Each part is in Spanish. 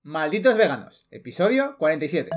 Malditos Veganos, episodio 47.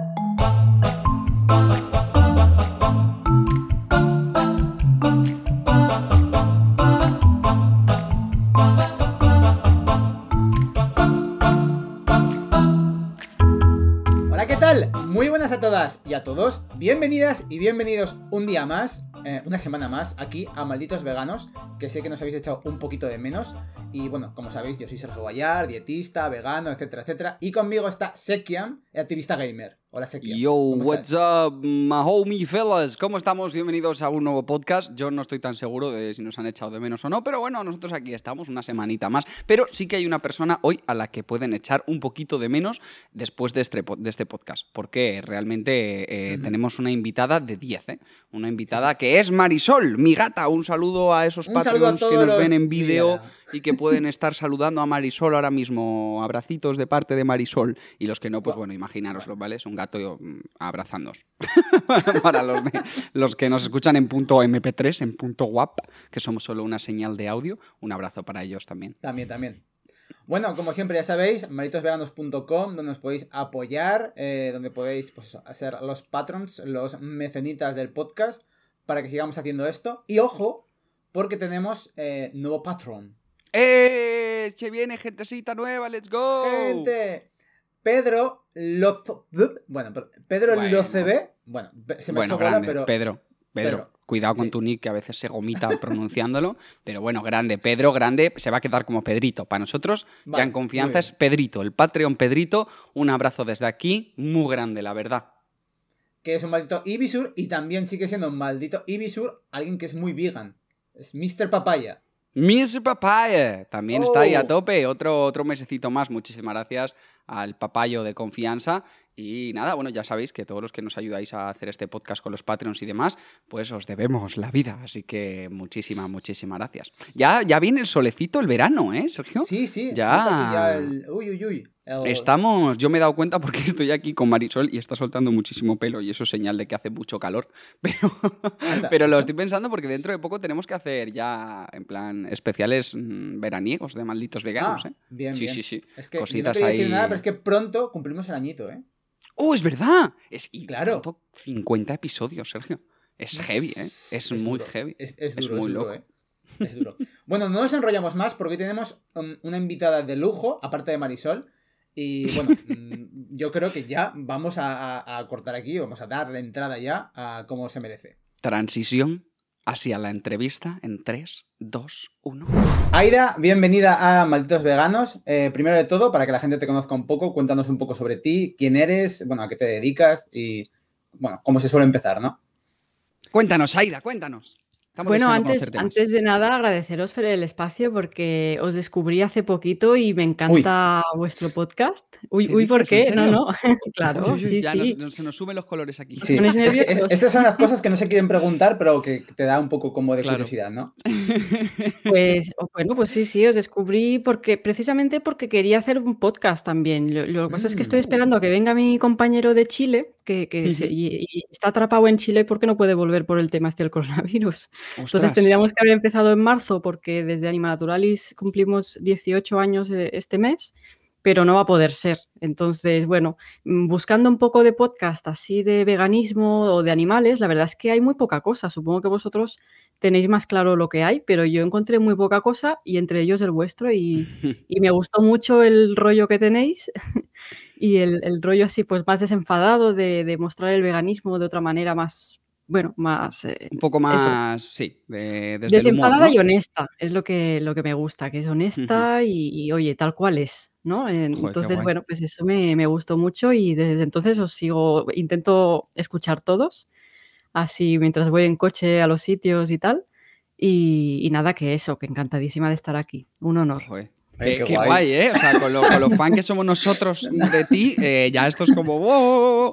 Hola, ¿qué tal? Muy buenas a todas y a todos. Bienvenidas y bienvenidos un día más, una semana más, aquí a Malditos Veganos, que sé que nos habéis echado un poquito de menos. Y bueno, como sabéis, yo soy Sergio Bayar, dietista, vegano, etcétera, etcétera. Y conmigo está Sekiam, el activista gamer. Hola, Sekiam. Yo, what's up, my homie fellas? ¿Cómo estamos? Bienvenidos a un nuevo podcast. Yo no estoy tan seguro de si nos han echado de menos o no, pero bueno, nosotros aquí estamos una semanita más. Pero sí que hay una persona hoy a la que pueden echar un poquito de menos después de este podcast, porque realmente tenemos una invitada de 10, ¿eh? Una invitada que es Marisol, mi gata. Un saludo a esos Patreons que nos ven en vídeo y que pueden estar saludando a Marisol ahora mismo. Abracitos de parte de Marisol. Y los que no, pues bueno, imaginároslo, ¿vale? Es un gato abrazándoos. Para los que nos escuchan en punto MP3, en punto WAP, que somos solo una señal de audio, un abrazo para ellos también. También. Bueno, como siempre ya sabéis, malditosveganos.com, donde os podéis apoyar, donde podéis pues, hacer los patrons, los mecenitas del podcast, para que sigamos haciendo esto. Y ojo, porque tenemos nuevo patron. Se viene gentecita nueva, let's go. ¡Gente! Pedro Locb. Bueno, se me ha hecho bola, pero... Pedro, cuidado con tu nick, que a veces se gomita pronunciándolo, pero bueno, grande, Pedro, grande, se va a quedar como Pedrito. Para nosotros, vale, ya en confianza es Pedrito, el Patreon Pedrito. Un abrazo desde aquí, muy grande, la verdad. Que es un maldito Ibisur y también sigue siendo un maldito Ibisur alguien que es muy vegan. Es Mr. Papaya. Mr. Papaya también está ahí a tope, otro mesecito más. Muchísimas gracias al papayo de confianza. Y nada, bueno, ya sabéis que todos los que nos ayudáis a hacer este podcast con los Patreons y demás, pues os debemos la vida. Así que muchísimas gracias. Ya viene el solecito, el verano, ¿eh, Sergio? Sí. Ya... Uy. Estamos, yo me he dado cuenta porque estoy aquí con Marisol y está soltando muchísimo pelo y eso es señal de que hace mucho calor, pero lo estoy pensando porque dentro de poco tenemos que hacer ya, en plan, especiales veraniegos de Malditos Veganos, ¿eh? Bien. Sí. Es que cositas yo no quería ahí... decir nada, pero es que pronto cumplimos el añito, ¿eh? ¡Oh, es verdad! Claro. 50 episodios, Sergio. Es heavy, ¿eh? Es muy duro. heavy. Es muy duro, loco. ¿eh? Es duro. Bueno, no nos enrollamos más porque hoy tenemos una invitada de lujo, aparte de Marisol. Y bueno, yo creo que ya vamos a cortar aquí, vamos a darle entrada ya a cómo se merece. Transición hacia la entrevista en 3, 2, 1. Aida, bienvenida a Malditos Veganos. Primero de todo, para que la gente te conozca un poco, cuéntanos un poco sobre ti, quién eres, bueno, a qué te dedicas y, bueno, cómo se suele empezar, ¿no? Cuéntanos, Aida, cuéntanos. Bueno, antes de nada, agradeceros por el espacio porque os descubrí hace poquito y me encanta vuestro podcast. Uy, ¿por qué? No. Claro, sí. Se nos suben los colores aquí. Sí. Pones nerviosos. Estas son las cosas que no se quieren preguntar, pero que te da un poco como de curiosidad, ¿no? Pues sí, os descubrí precisamente porque quería hacer un podcast también. Lo que pasa es que estoy esperando a que venga mi compañero de Chile, que y está atrapado en Chile porque no puede volver por el tema del coronavirus. ¡Ostras! Entonces tendríamos que haber empezado en marzo porque desde Animaturalis cumplimos 18 años este mes, pero no va a poder ser. Entonces, bueno, buscando un poco de podcast así de veganismo o de animales, la verdad es que hay muy poca cosa. Supongo que vosotros tenéis más claro lo que hay, pero yo encontré muy poca cosa y entre ellos el vuestro y me gustó mucho el rollo que tenéis y el rollo así pues más desenfadado de mostrar el veganismo de otra manera más... Bueno, más... un poco más, eso. Sí, desde desenfadada el humor, ¿no? y honesta, es lo que me gusta, que es honesta y oye, tal cual es, ¿no? Entonces, bueno, pues eso me gustó mucho y desde entonces os sigo, intento escuchar todos, así mientras voy en coche a los sitios y tal, y nada, que eso, que encantadísima de estar aquí, un honor. Joder. Qué guay, ¿eh? O sea, con los fans que somos nosotros de ti, ya esto es como... ¡wow!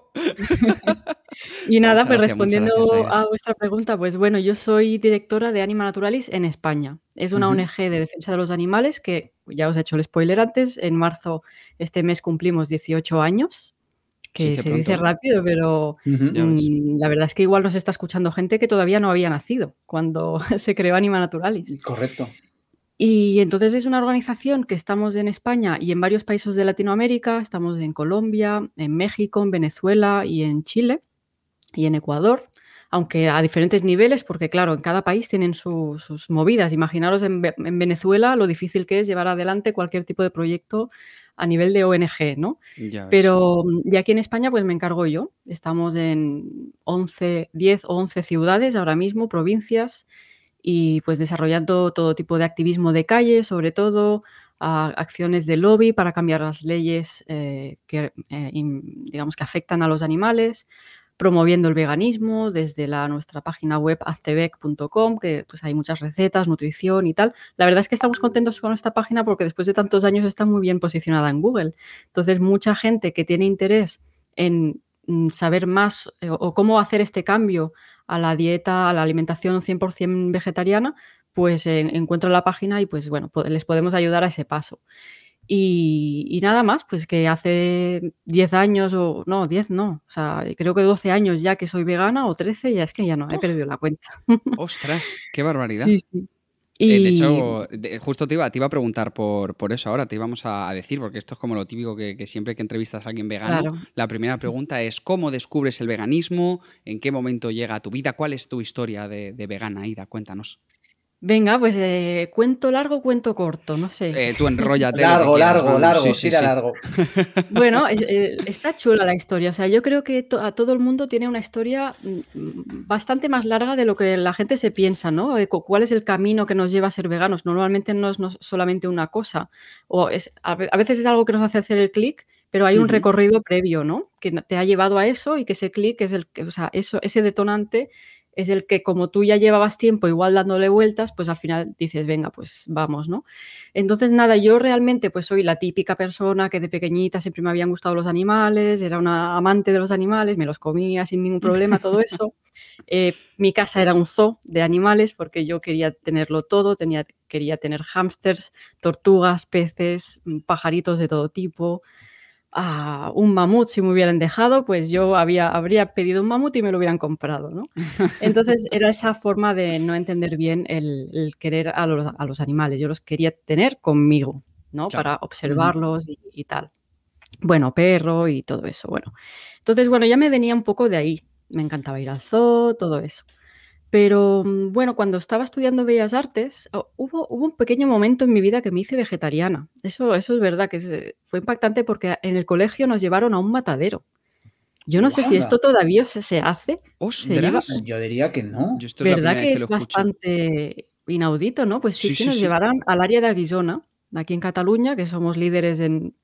Y nada, pues respondiendo a vuestra pregunta, pues bueno, yo soy directora de Anima Naturalis en España. Es una ONG de defensa de los animales que, ya os he hecho el spoiler antes, en marzo este mes cumplimos 18 años, que se dice rápido, pero la verdad es que igual nos está escuchando gente que todavía no había nacido cuando se creó Anima Naturalis. Correcto. Y entonces es una organización que estamos en España y en varios países de Latinoamérica, estamos en Colombia, en México, en Venezuela y en Chile y en Ecuador, aunque a diferentes niveles, porque claro, en cada país tienen sus movidas. Imaginaros en Venezuela lo difícil que es llevar adelante cualquier tipo de proyecto a nivel de ONG, ¿no? Ya ves. Pero y aquí en España pues me encargo yo. Estamos en 10 o 11 ciudades ahora mismo, provincias, y pues desarrollando todo tipo de activismo de calle, sobre todo, acciones de lobby para cambiar las leyes digamos que afectan a los animales, promoviendo el veganismo desde nuestra página web aztevec.com, que pues hay muchas recetas, nutrición y tal. La verdad es que estamos contentos con esta página porque después de tantos años está muy bien posicionada en Google. Entonces, mucha gente que tiene interés en saber más o cómo hacer este cambio a la dieta, a la alimentación 100% vegetariana, pues encuentra la página y pues bueno, les podemos ayudar a ese paso. Y nada más, pues que hace 10 años o no, 10 no, o sea, creo que 12 años ya que soy vegana o 13, ya es que ya no, he perdido la cuenta. ¡Ostras! ¡Qué barbaridad! Sí, sí. De Y hecho, justo te iba a preguntar por eso ahora, te íbamos a decir, porque esto es como lo típico que siempre que entrevistas a alguien vegano, claro. la primera pregunta es ¿cómo descubres el veganismo? ¿En qué momento llega a tu vida? ¿Cuál es tu historia de vegana, Aida? Cuéntanos. Venga, pues cuento largo, cuento corto, no sé. Tú enróllate lo que Largo, quieras, largo, vamos. Sí, largo, sí, tira sí. largo. Bueno, está chula la historia. O sea, yo creo que a todo el mundo tiene una historia bastante más larga de lo que la gente se piensa, ¿no? ¿Cuál es el camino que nos lleva a ser veganos? Normalmente no es solamente una cosa. A veces es algo que nos hace hacer el clic, pero hay un Ujú. recorrido previo, ¿no? Que te ha llevado a eso y que ese clic es o sea, ese detonante es el que como tú ya llevabas tiempo igual dándole vueltas, pues al final dices, venga, pues vamos, ¿no? Entonces, nada, yo realmente pues soy la típica persona que de pequeñita siempre me habían gustado los animales, era una amante de los animales, me los comía sin ningún problema, todo eso. Mi casa era un zoo de animales porque yo quería tenerlo todo, quería tener hámsters, tortugas, peces, pajaritos de todo tipo, un mamut, si me hubieran dejado, pues yo habría pedido un mamut y me lo hubieran comprado, ¿no? Entonces, era esa forma de no entender bien el querer a los animales. Yo los quería tener conmigo, ¿no? Claro. Para observarlos y tal. Bueno, perro y todo eso, bueno. Entonces, bueno, ya me venía un poco de ahí. Me encantaba ir al zoo, todo eso. Pero, bueno, cuando estaba estudiando Bellas Artes, hubo un pequeño momento en mi vida que me hice vegetariana. Eso es verdad, que fue impactante porque en el colegio nos llevaron a un matadero. Yo no sé si Anda, esto todavía se hace, se lleva, ¡Ostras! yo diría que no. Yo esto es la ¿verdad primera vez que que lo es escucho. bastante inaudito, no? Pues sí, Sí, sí, sí, nos sí. llevaron al área de Aguisona, aquí en Cataluña, que somos líderes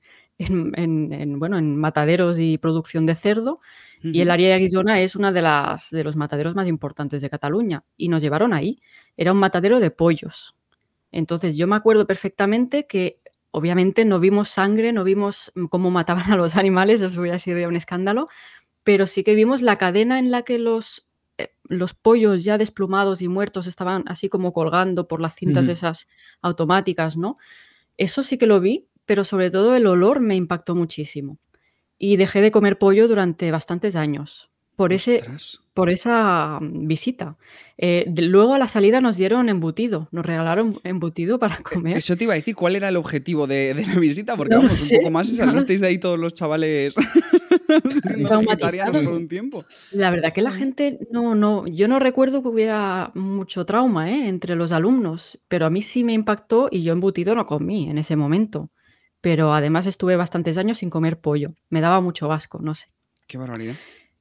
bueno, en mataderos y producción de cerdo, y el Ujú. área de Aguisona es una de los mataderos más importantes de Cataluña, y nos llevaron ahí. Era un matadero de pollos. Entonces, yo me acuerdo perfectamente que, obviamente, no vimos sangre, no vimos cómo mataban a los animales, eso hubiera sido ya un escándalo, pero sí que vimos la cadena en la que los pollos ya desplumados y muertos estaban así como colgando por las cintas Ujú. esas automáticas, ¿no? Eso sí que lo vi, pero sobre todo el olor me impactó muchísimo. Y dejé de comer pollo durante bastantes años ¡Ostras! por esa visita. Luego a la salida nos dieron embutido, nos regalaron embutido para comer. Eso te iba a decir, ¿cuál era el objetivo de la visita? Porque No lo vamos, un sé, poco más y no lo salisteis de ahí todos los chavales siendo vegetarianos traumatizados. por un tiempo. La verdad que la Joder. gente yo no recuerdo que hubiera mucho trauma, entre los alumnos, pero a mí sí me impactó y yo embutido no comí en ese momento. Pero además estuve bastantes años sin comer pollo. Me daba mucho asco, no sé. ¡Qué barbaridad!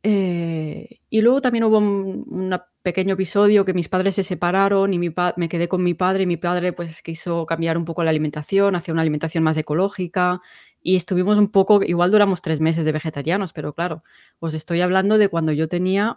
Y luego también hubo un pequeño episodio que mis padres se separaron y me quedé con mi padre, y mi padre, pues, quiso cambiar un poco la alimentación hacia una alimentación más ecológica, y estuvimos un poco igual duramos 3 meses de vegetarianos, pero claro, os estoy hablando de cuando yo tenía,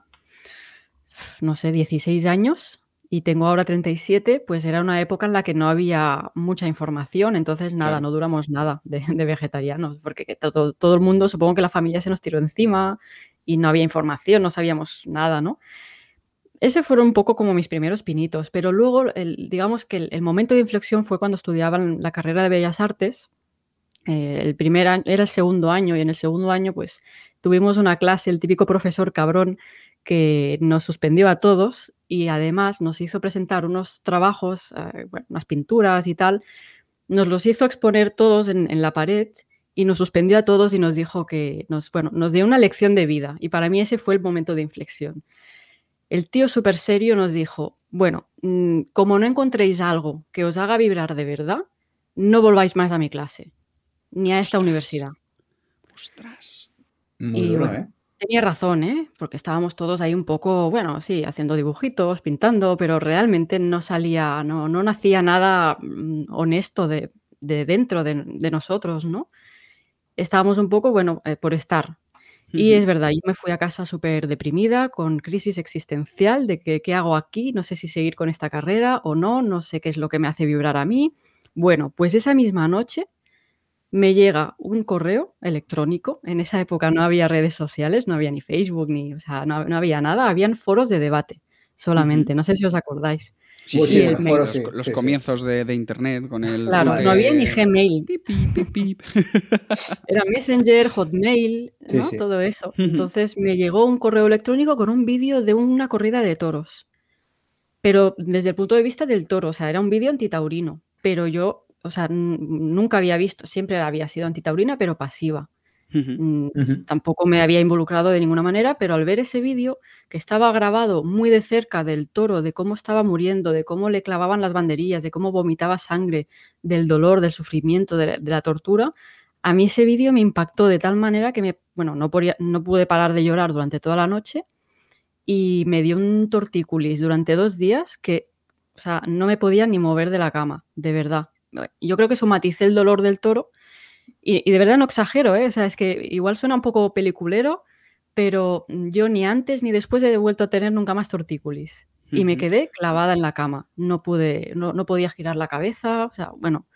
no sé, 16 años y tengo ahora 37, pues era una época en la que no había mucha información, entonces nada, Claro. no duramos nada de vegetarianos, porque que todo el mundo, supongo que la familia se nos tiró encima y no había información, no sabíamos nada, ¿no? Ese fueron un poco como mis primeros pinitos, pero luego digamos que el momento de inflexión fue cuando estudiaba en la carrera de Bellas Artes. El primer año era el segundo año, y en el segundo año, pues, tuvimos una clase, el típico profesor cabrón que nos suspendió a todos y además nos hizo presentar unos trabajos, unas pinturas y tal, nos los hizo exponer todos en la pared y nos suspendió a todos y nos dijo que nos dio una lección de vida y para mí ese fue el momento de inflexión. El tío súper serio nos dijo, bueno, como no encontréis algo que os haga vibrar de verdad, no volváis más a mi clase, ni a esta universidad. ¡Ostras! Muy duro, bueno, tenía razón, porque estábamos todos ahí un poco, bueno, sí, haciendo dibujitos, pintando, pero realmente no salía, no nacía nada honesto de dentro de nosotros, ¿no? Estábamos un poco, bueno, por estar. Y es verdad, yo me fui a casa súper deprimida, con crisis existencial de que qué hago aquí, no sé si seguir con esta carrera o no sé qué es lo que me hace vibrar a mí. Bueno, pues esa misma noche me llega un correo electrónico. En esa época no había redes sociales, no había ni Facebook, o sea, no había nada, habían foros de debate solamente, no sé si os acordáis. Sí, Sí, bueno, el mail. los comienzos de Internet con el Claro, root no había ni de... Gmail. Pip, pip, pip. Era Messenger, Hotmail, Sí, ¿no? sí. Todo eso. Entonces me llegó un correo electrónico con un vídeo de una corrida de toros. Pero desde el punto de vista del toro, o sea, era un vídeo antitaurino. Pero yo, o sea, nunca había visto, siempre había sido antitaurina, pero pasiva. Tampoco me había involucrado de ninguna manera, pero al ver ese vídeo, que estaba grabado muy de cerca del toro, de cómo estaba muriendo, de cómo le clavaban las banderillas, de cómo vomitaba sangre, del dolor, del sufrimiento, de la tortura, a mí ese vídeo me impactó de tal manera que no pude parar de llorar durante toda la noche y me dio un tortícolis durante 2 días que, o sea, no me podía ni mover de la cama, de verdad. Yo creo que somaticé el dolor del toro y de verdad no exagero, o sea, es que igual suena un poco peliculero, pero yo ni antes ni después he vuelto a tener nunca más tortícolis. Y me quedé clavada en la cama. No podía girar la cabeza, o sea, bueno.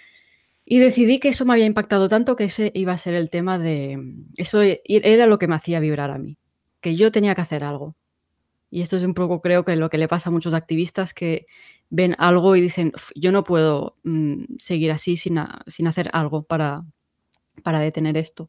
Y decidí que eso me había impactado tanto que ese iba a ser el tema eso era lo que me hacía vibrar a mí, que yo tenía que hacer algo. Y esto es un poco, creo que lo que le pasa a muchos activistas que ven algo y dicen, yo no puedo seguir así sin hacer algo para detener esto.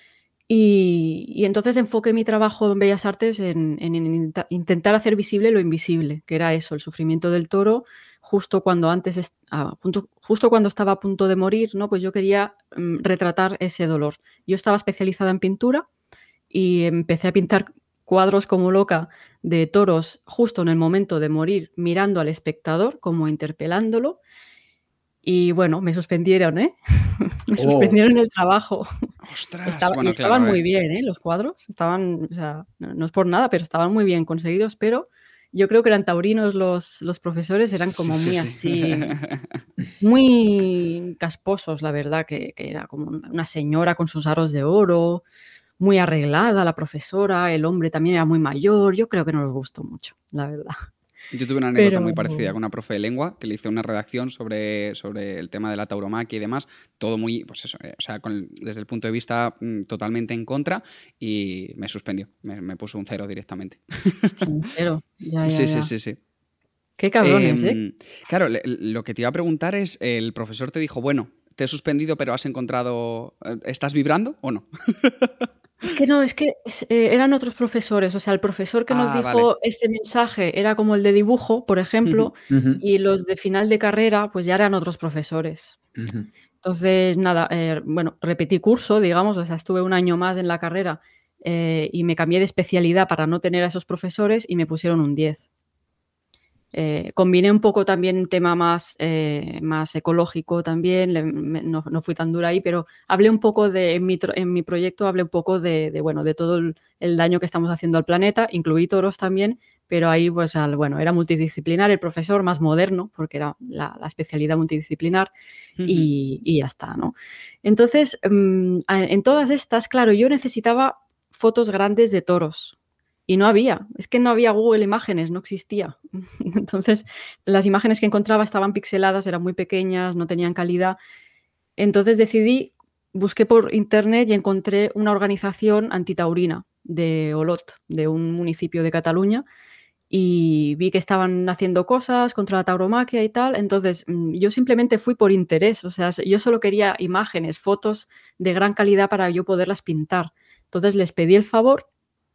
Y entonces enfoqué mi trabajo en Bellas Artes en intentar hacer visible lo invisible, que era eso, el sufrimiento del toro, justo cuando estaba a punto de morir, ¿no? Pues yo quería retratar ese dolor. Yo estaba especializada en pintura y empecé a pintar cuadros como loca de toros justo en el momento de morir, mirando al espectador, como interpelándolo. Y bueno, me suspendieron, ¿eh? Me suspendieron el trabajo. ¡Ostras! Y estaban muy bien, ¿eh? Los cuadros estaban, o sea, no es por nada, pero estaban muy bien conseguidos, pero yo creo que eran taurinos los profesores, eran como muy así, muy casposos, la verdad, que era como una señora con sus aros de oro, muy arreglada la profesora, el hombre también era muy mayor, yo creo que no les gustó mucho, la verdad. Yo tuve una anécdota muy parecida con una profe de lengua que le hice una redacción sobre el tema de la tauromaquia y demás, todo muy, pues eso, o sea, desde el punto de vista totalmente en contra y me suspendió, me puso un 0 directamente. Hostia, un 0, ya. Sí. Qué cabrones, ¿eh? Claro, lo que te iba a preguntar es, el profesor te dijo, bueno, te he suspendido, pero has encontrado, ¿estás vibrando o no? Es que eran otros profesores, o sea, el profesor que nos dijo este mensaje era como el de dibujo, por ejemplo, y los de final de carrera pues ya eran otros profesores. Entonces, nada, repetí curso, digamos, o sea, estuve un año más en la carrera y me cambié de especialidad para no tener a esos profesores y me pusieron un 10. Combiné un poco también tema más ecológico también, no fui tan dura ahí, pero hablé un poco en mi proyecto hablé un poco de todo el daño que estamos haciendo al planeta, incluí toros también, pero ahí pues era multidisciplinar, el profesor más moderno, porque era la especialidad multidisciplinar y ya está, ¿no? Entonces, en todas estas, claro, yo necesitaba fotos grandes de toros. Y no había Google Imágenes, no existía. Entonces, las imágenes que encontraba estaban pixeladas, eran muy pequeñas, no tenían calidad. Entonces busqué por internet y encontré una organización antitaurina de Olot, de un municipio de Cataluña, y vi que estaban haciendo cosas contra la tauromaquia y tal. Entonces, yo simplemente fui por interés, o sea, yo solo quería imágenes, fotos de gran calidad para yo poderlas pintar. Entonces, les pedí el favor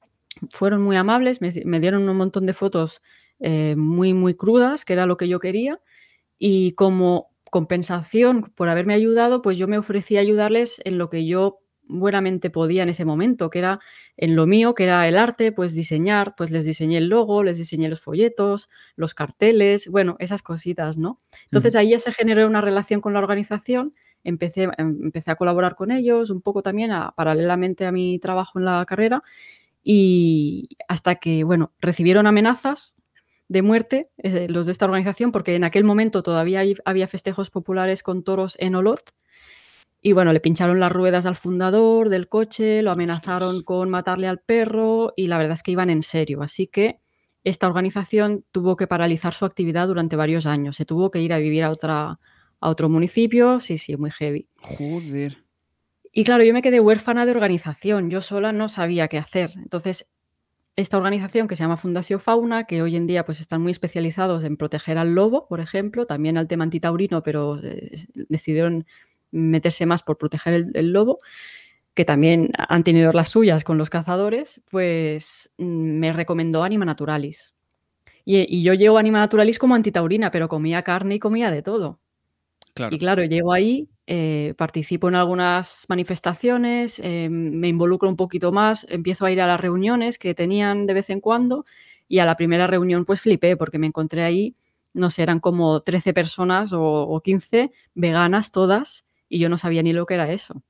fueron muy amables, me dieron un montón de fotos muy, muy crudas, que era lo que yo quería, y como compensación por haberme ayudado, pues yo me ofrecí a ayudarles en lo que yo buenamente podía en ese momento, que era en lo mío, que era el arte, pues diseñar, pues les diseñé el logo, les diseñé los folletos, los carteles, bueno, esas cositas, ¿no? Entonces ahí ya se generó una relación con la organización, empecé a colaborar con ellos un poco también paralelamente a mi trabajo en la carrera y hasta que, bueno, recibieron amenazas de muerte los de esta organización, porque en aquel momento todavía había festejos populares con toros en Olot. Y bueno, le pincharon las ruedas al fundador del coche, lo amenazaron con matarle al perro y la verdad es que iban en serio. Así que esta organización tuvo que paralizar su actividad durante varios años. Se tuvo que ir a vivir a otro municipio. Sí, muy heavy. Joder. Y claro, yo me quedé huérfana de organización. Yo sola no sabía qué hacer. Entonces, esta organización que se llama Fundació Fauna, que hoy en día pues están muy especializados en proteger al lobo, por ejemplo, también al tema antitaurino, pero decidieron meterse más por proteger el lobo, que también han tenido las suyas con los cazadores, pues me recomendó Anima Naturalis. Y yo llevo Anima Naturalis como antitaurina, pero comía carne y comía de todo. Claro. Y claro, llego ahí, participo en algunas manifestaciones, me involucro un poquito más, empiezo a ir a las reuniones que tenían de vez en cuando y a la primera reunión pues flipé porque me encontré ahí, no sé, eran como 13 personas o 15 veganas todas y yo no sabía ni lo que era eso.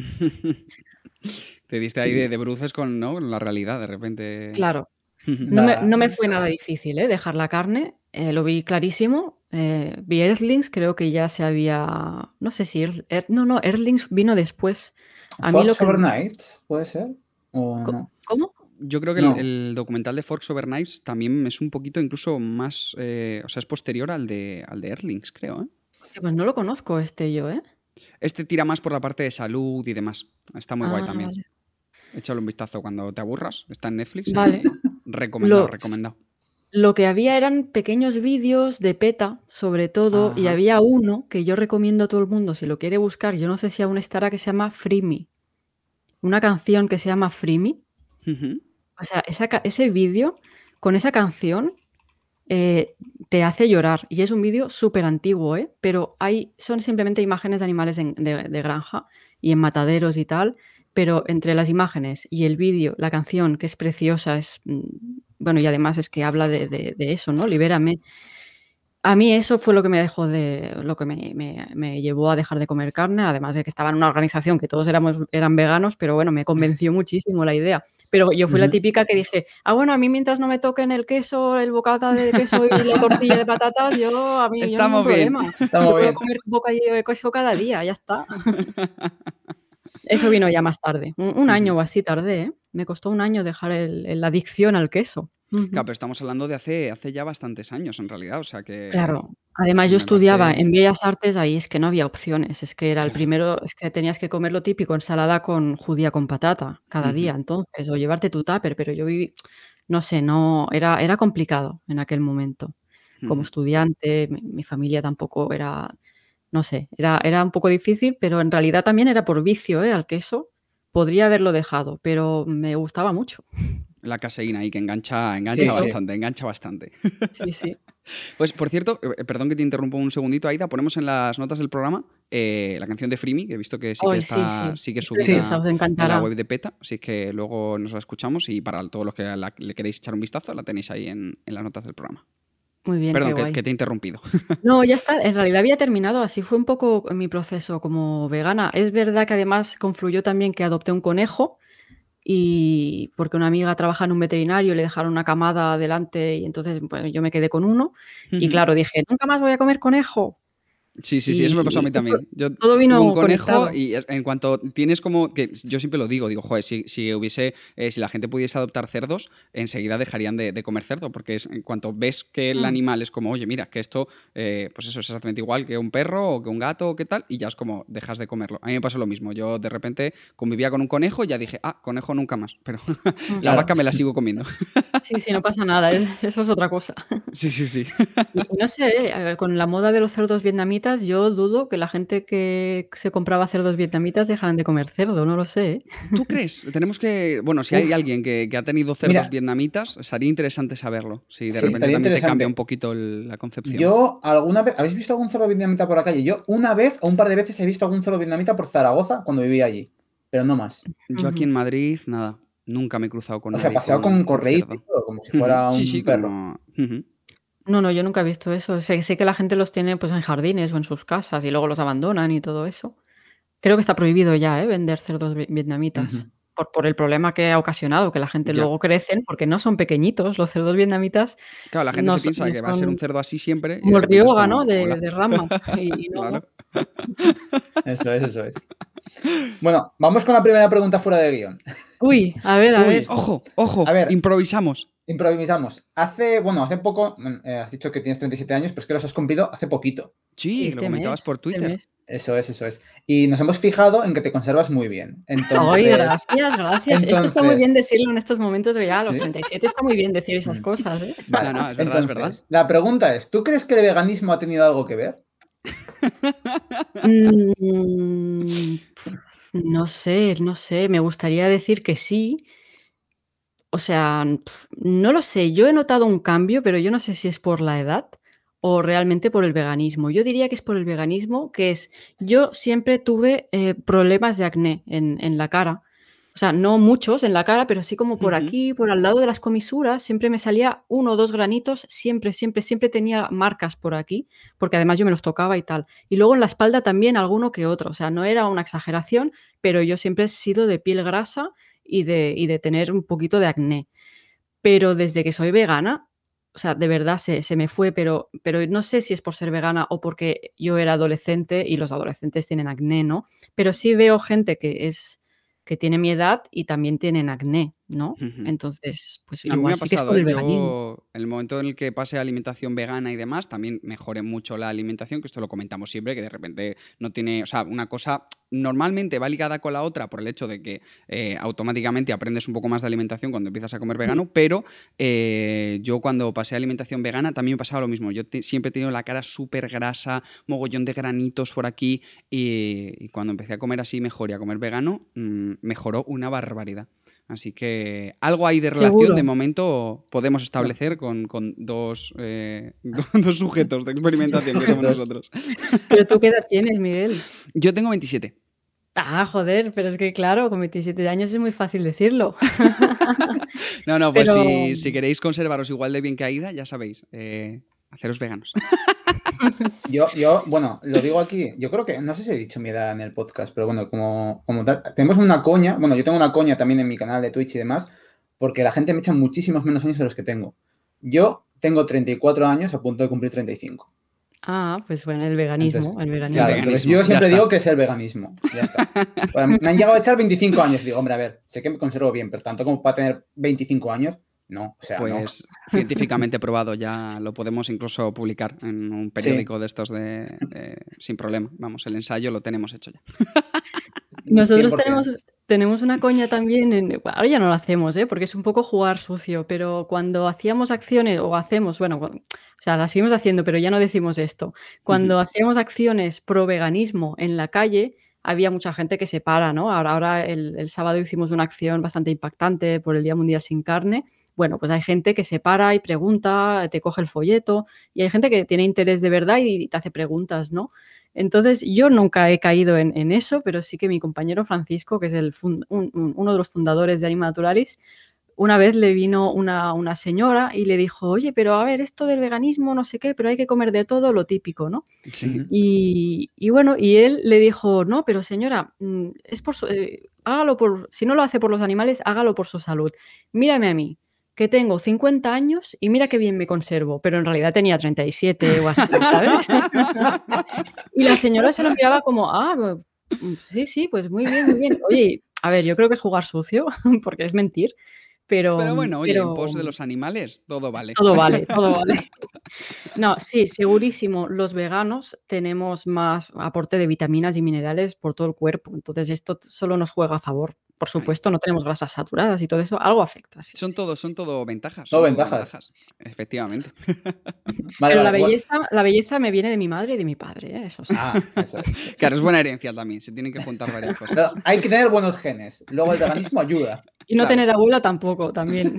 Te diste ahí de bruces con, ¿no? La realidad, de repente. Claro. No me fue nada difícil, dejar la carne, lo vi clarísimo. Vi Earthlings, creo que ya se había... No sé si... No, Earthlings vino después. A mí Forks Over Knights, ¿puede ser? ¿O no? ¿Cómo? Yo creo que no. El documental de Forks Over Knives también es un poquito incluso más... o sea, es posterior al de Earthlings, creo, ¿eh? Hostia, pues no lo conozco yo, ¿eh? Este tira más por la parte de salud y demás. Está muy guay también. Vale. Échale un vistazo cuando te aburras. Está en Netflix. Vale. Recomendado. Lo que había eran pequeños vídeos de PETA, sobre todo, y había uno que yo recomiendo a todo el mundo, si lo quiere buscar, yo no sé si aún estará, que se llama Free Me. Una canción que se llama Free Me. O sea, ese vídeo con esa canción te hace llorar. Y es un vídeo súper antiguo, pero son simplemente imágenes de animales de granja y en mataderos y tal. Pero entre las imágenes y el vídeo, la canción, que es preciosa, bueno, y además es que habla de eso, ¿no? Libérame. A mí eso fue lo que me dejó lo que me llevó a dejar de comer carne, además de que estaba en una organización que todos eran veganos, pero bueno, me convenció muchísimo la idea. Pero yo fui la típica que dije, bueno, a mí mientras no me toquen el queso, el bocata de queso y la tortilla de patatas, yo no hay problema. Yo puedo comer bocadillo de queso cada día, ya está. Eso vino ya más tarde. Un año o así tardé, ¿eh? Me costó un año dejar la adicción al queso. Claro, pero estamos hablando de hace ya bastantes años, en realidad, o sea que... Claro. Además, yo estudiaba en Bellas Artes, ahí es que no había opciones, es que era el primero, es que tenías que comer lo típico, ensalada con judía con patata cada día, entonces, o llevarte tu tupper, pero yo viví, no sé, era complicado en aquel momento. Como estudiante, mi familia tampoco era, no sé, era un poco difícil, pero en realidad también era por vicio, al queso. Podría haberlo dejado, pero me gustaba mucho. La caseína ahí que engancha bastante. Sí. Pues, por cierto, perdón que te interrumpo un segundito, Aida, ponemos en las notas del programa la canción de Free Me, que he visto que sí que es subida en la web de PETA, así que luego nos la escuchamos y para todos los que le queréis echar un vistazo, la tenéis ahí en las notas del programa. Muy bien, perdón, que te he interrumpido. No, ya está, en realidad había terminado, así fue un poco mi proceso como vegana. Es verdad que además confluyó también que adopté un conejo, y porque una amiga trabaja en un veterinario y le dejaron una camada delante y entonces pues, yo me quedé con uno y claro, dije, nunca más voy a comer conejo. Sí, eso me pasó a mí también. Yo todo vino tuve un conejo conectado. Y en cuanto tienes como... que yo siempre lo digo, joder, si la gente pudiese adoptar cerdos, enseguida dejarían de comer cerdo, porque en cuanto ves que el animal es como, oye, mira, que esto, pues eso es exactamente igual que un perro o que un gato o qué tal, y ya es como, dejas de comerlo. A mí me pasó lo mismo. Yo de repente convivía con un conejo y ya dije, conejo nunca más, pero la vaca me la sigo comiendo. Sí, no pasa nada, eso es otra cosa. Sí. Y no sé, con la moda de los cerdos vietnamitas vietnamitas, yo dudo que la gente que se compraba cerdos vietnamitas dejaran de comer cerdo, no lo sé, ¿eh? ¿Tú crees? Tenemos que... Bueno, si hay Uf, alguien que ha tenido cerdos mira, vietnamitas, sería interesante saberlo. Si de sí, repente estaría también te cambia un interesante. poquito la concepción. Yo alguna vez, ¿habéis visto algún cerdo vietnamita por la calle? Yo una vez o un par de veces he visto algún cerdo vietnamita por Zaragoza cuando vivía allí, pero no más. Yo aquí Ujú. en Madrid, nada. Nunca me he cruzado con O sea, nadie paseado con un con correíto y cerdo. todo, como si Ujú. fuera Sí, un sí, perro. como... Ujú. No, yo nunca he visto eso. Sé que la gente los tiene pues en jardines o en sus casas y luego los abandonan y todo eso. Creo que está prohibido ya, vender cerdos vietnamitas Ujú. por el problema que ha ocasionado, que la gente Ya. luego crecen, porque no son pequeñitos. Los cerdos vietnamitas Claro, la gente no, se piensa no que va a ser un son cerdo así siempre y de como el repente es Rioja, ¿no? como, hola. De rama. Y no, Claro. no. Eso es, eso es. Bueno, vamos con la primera pregunta fuera de guión. Uy, a ver, a ver. Uy, Ojo, a ojo, ver, improvisamos. improvisamos. Hace poco, has dicho que tienes 37 años, pero es que los has cumplido hace poquito. Sí, Sí, lo comentabas por este Twitter. mes. Eso es, eso es. Y nos hemos fijado en que te conservas muy bien. Ay, Entonces, gracias, gracias. Es que está muy bien entonces, decirlo en estos momentos, ya a los ¿sí? 37 está muy bien decir esas Mm. cosas, ¿eh? Vale. No, no, es verdad, es verdad. Entonces, la pregunta es, ¿tú crees que el veganismo ha tenido algo que ver? No sé, no sé, me gustaría decir que sí. O sea, no lo sé, yo he notado un cambio, pero yo no sé si es por la edad o realmente por el veganismo. Yo diría que es por el veganismo, que es, yo siempre tuve problemas de acné en la cara. O sea, no muchos en la cara, pero sí como por Ujú. aquí, por al lado de las comisuras, siempre me salía 1 o 2 granitos, siempre, siempre, siempre tenía marcas por aquí, porque además yo me los tocaba y tal. Y luego en la espalda también alguno que otro, o sea, no era una exageración, pero yo siempre he sido de piel grasa y de tener un poquito de acné. Pero desde que soy vegana, o sea, de verdad se me fue, pero no sé si es por ser vegana o porque yo era adolescente y los adolescentes tienen acné, ¿no? Pero sí veo gente que tiene mi edad y también tienen acné, ¿no? Ujú. Entonces, pues A mí me igual ha sí que es pasado, por ¿eh? el veganismo. Yo, en el momento en el que pasé a alimentación vegana y demás, también mejoré mucho la alimentación, que esto lo comentamos siempre, que de repente no tiene, o sea, una cosa normalmente va ligada con la otra por el hecho de que automáticamente aprendes un poco más de alimentación cuando empiezas a comer Mm. vegano, pero yo cuando pasé a alimentación vegana también me pasaba lo mismo. Yo siempre he tenido la cara súper grasa, mogollón de granitos por aquí y cuando empecé a comer así mejor y a comer vegano, mejoró una barbaridad. Así que algo hay de relación, de Seguro. momento podemos Bueno, establecer con dos sujetos de experimentación que somos dos. nosotros. ¿Pero tú qué edad tienes, Miguel? Yo tengo 27. Ah, joder, pero es que claro, con 27 años es muy fácil decirlo. No, pues Pero si queréis conservaros igual de bien que Aida, ya sabéis, haceros veganos. Bueno, lo digo aquí, yo creo que, no sé si he dicho mi edad en el podcast, pero bueno, como tal, tenemos una coña, bueno, yo tengo una coña también en mi canal de Twitch y demás, porque la gente me echa muchísimos menos años de los que tengo. Yo tengo 34 años, a punto de cumplir 35. pues bueno, el Entonces, veganismo, el El claro, veganismo. entonces veganismo, yo ya siempre está. digo que es el veganismo, ya está. Bueno, me han llegado a echar 25 años y digo, hombre, a ver, sé que me conservo bien, pero tanto como para tener 25 años, no, o sea, no. Pues científicamente probado, ya lo podemos incluso publicar en un Sí, periódico de estos sin problema. Vamos, el ensayo lo tenemos hecho ya. Nosotros 100%. tenemos una coña también, ahora ya no lo hacemos, porque es un poco jugar sucio, pero cuando hacíamos acciones, o hacemos, bueno, o sea, las seguimos haciendo, pero ya no decimos esto. Cuando hacíamos acciones pro veganismo en la calle, había mucha gente que se para, ¿no? Ahora el sábado hicimos una acción bastante impactante por el Día Mundial Sin Carne. Bueno, pues hay gente que se para y pregunta, te coge el folleto, y hay gente que tiene interés de verdad y te hace preguntas, ¿no? Entonces, yo nunca he caído en eso, pero sí que mi compañero Francisco, que es uno de los fundadores de Anima Naturalis, una vez le vino una señora y le dijo, oye, pero a ver, esto del veganismo, no sé qué, pero hay que comer de todo, lo típico, ¿no? Sí. Y bueno, y él le dijo, no, pero señora, es hágalo si no lo hace por los animales, hágalo por su salud. Mírame a mí, que tengo 50 años y mira qué bien me conservo, pero en realidad tenía 37 o así, ¿sabes? Y la señora se lo miraba como, sí, sí, pues muy bien, muy bien. Oye, a ver, yo creo que es jugar sucio, porque es mentir, Pero bueno, oye, en pos de pero los animales, todo vale. todo vale, todo vale. No, sí, segurísimo, los veganos tenemos más aporte de vitaminas y minerales por todo el cuerpo, entonces esto solo nos juega a favor. Por Ahí. supuesto, no tenemos grasas saturadas y todo eso, algo afecta, sí, Son sí. todo ventajas, Todo son todo ventajas. ventajas. Efectivamente. Vale, Pero vale. la belleza me viene de mi madre y de mi padre, ¿eh? Eso sí. Eso es. Claro, es buena herencia también, se tienen que juntar varias Pero cosas. hay que tener buenos genes. Luego el veganismo ayuda. Y no Claro. tener abuela tampoco, también.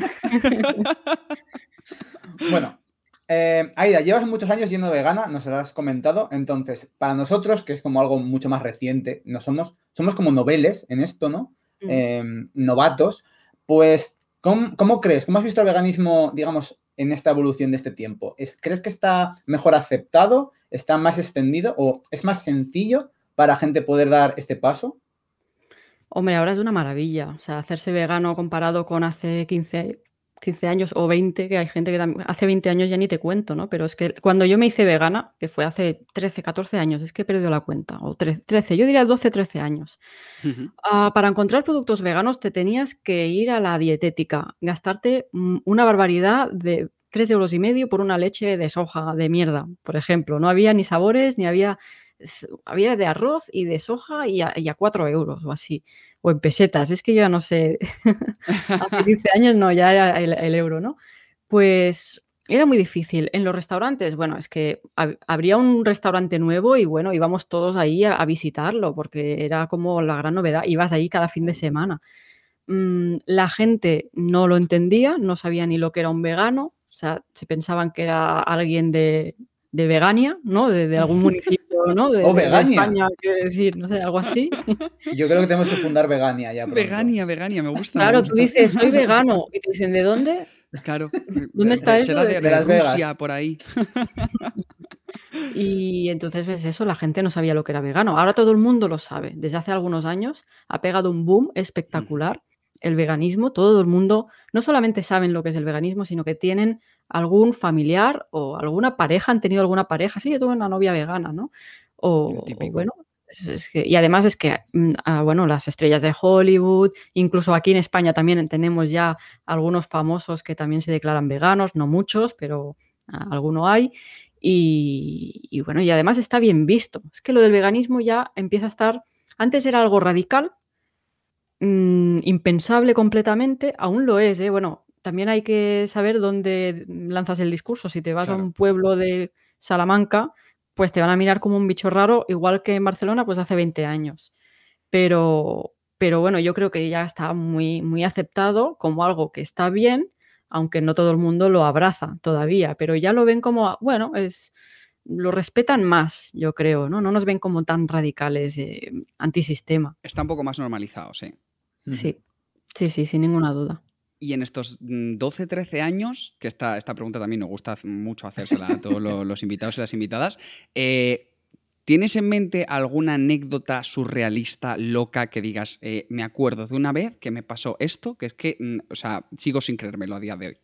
Bueno, Aida, llevas muchos años yendo vegana, nos lo has comentado. Entonces, para nosotros, que es como algo mucho más reciente, no somos como noveles en esto, ¿no? Novatos. Pues, ¿cómo crees? ¿Cómo has visto el veganismo, digamos, en esta evolución de este tiempo? ¿Crees que está mejor aceptado? ¿Está más extendido? ¿O es más sencillo para gente poder dar este paso? Hombre, ahora es una maravilla. O sea, hacerse vegano comparado con hace 15 años o 20, que hay gente que hace 20 años ya ni te cuento, ¿no? Pero es que cuando yo me hice vegana, que fue hace 13, 14 años, es que he perdido la cuenta, o 13, yo diría 12, 13 años. Ujú. Para encontrar productos veganos te tenías que ir a la dietética, gastarte una barbaridad de 3,5 € por una leche de soja de mierda, por ejemplo. No había ni sabores, ni había de arroz y de soja y a 4 € o así, o en pesetas, es que yo ya no sé, hace 15 años no, ya era el euro, ¿no? Pues era muy difícil. En los restaurantes, bueno, es que abría un restaurante nuevo y bueno, íbamos todos ahí a visitarlo porque era como la gran novedad, ibas ahí cada fin de semana. La gente no lo entendía, no sabía ni lo que era un vegano, o sea, se pensaban que era alguien de Vegania, ¿no? De algún municipio, ¿no? ¡Oh, De Vegania! España, quiero decir, no sé, algo así. Yo creo que tenemos que fundar Vegania ya pronto. Vegania, me gusta, me Claro, tú gusta. dices: "Soy vegano", y te dicen: "¿De dónde? Claro, ¿Dónde está eso?". será de Las Vegas. Rusia, por ahí. Y entonces, ves eso, la gente no sabía lo que era vegano. Ahora todo el mundo lo sabe. Desde hace algunos años ha pegado un boom espectacular el veganismo. Todo el mundo no solamente saben lo que es el veganismo, sino que tienen algún familiar o alguna pareja, han tenido alguna pareja. Sí, yo tuve una novia vegana, ¿no? Lo O típico. bueno, es que, y además es que, bueno, las estrellas de Hollywood, incluso aquí en España también tenemos ya algunos famosos que también se declaran veganos, no muchos, pero alguno hay. Y bueno, y además está bien visto. Es que lo del veganismo ya empieza a estar. Antes era algo radical, impensable completamente, aún lo es, ¿eh? Bueno, también hay que saber dónde lanzas el discurso. Si te vas a Claro. un pueblo de Salamanca, pues te van a mirar como un bicho raro, igual que en Barcelona, pues hace 20 años. Pero bueno, yo creo que ya está muy, muy aceptado como algo que está bien, aunque no todo el mundo lo abraza todavía, pero ya lo ven como, bueno, lo respetan más, yo creo, ¿no? No nos ven como tan radicales, antisistema. Está un poco más normalizado, sí. Sí, sí, sí, sin ninguna duda. Y en estos 12, 13 años, que esta pregunta también nos gusta mucho hacérsela a todos los invitados y las invitadas, ¿tienes en mente alguna anécdota surrealista, loca, que digas, me acuerdo de una vez que me pasó esto, que es que, o sea, sigo sin creérmelo a día de hoy?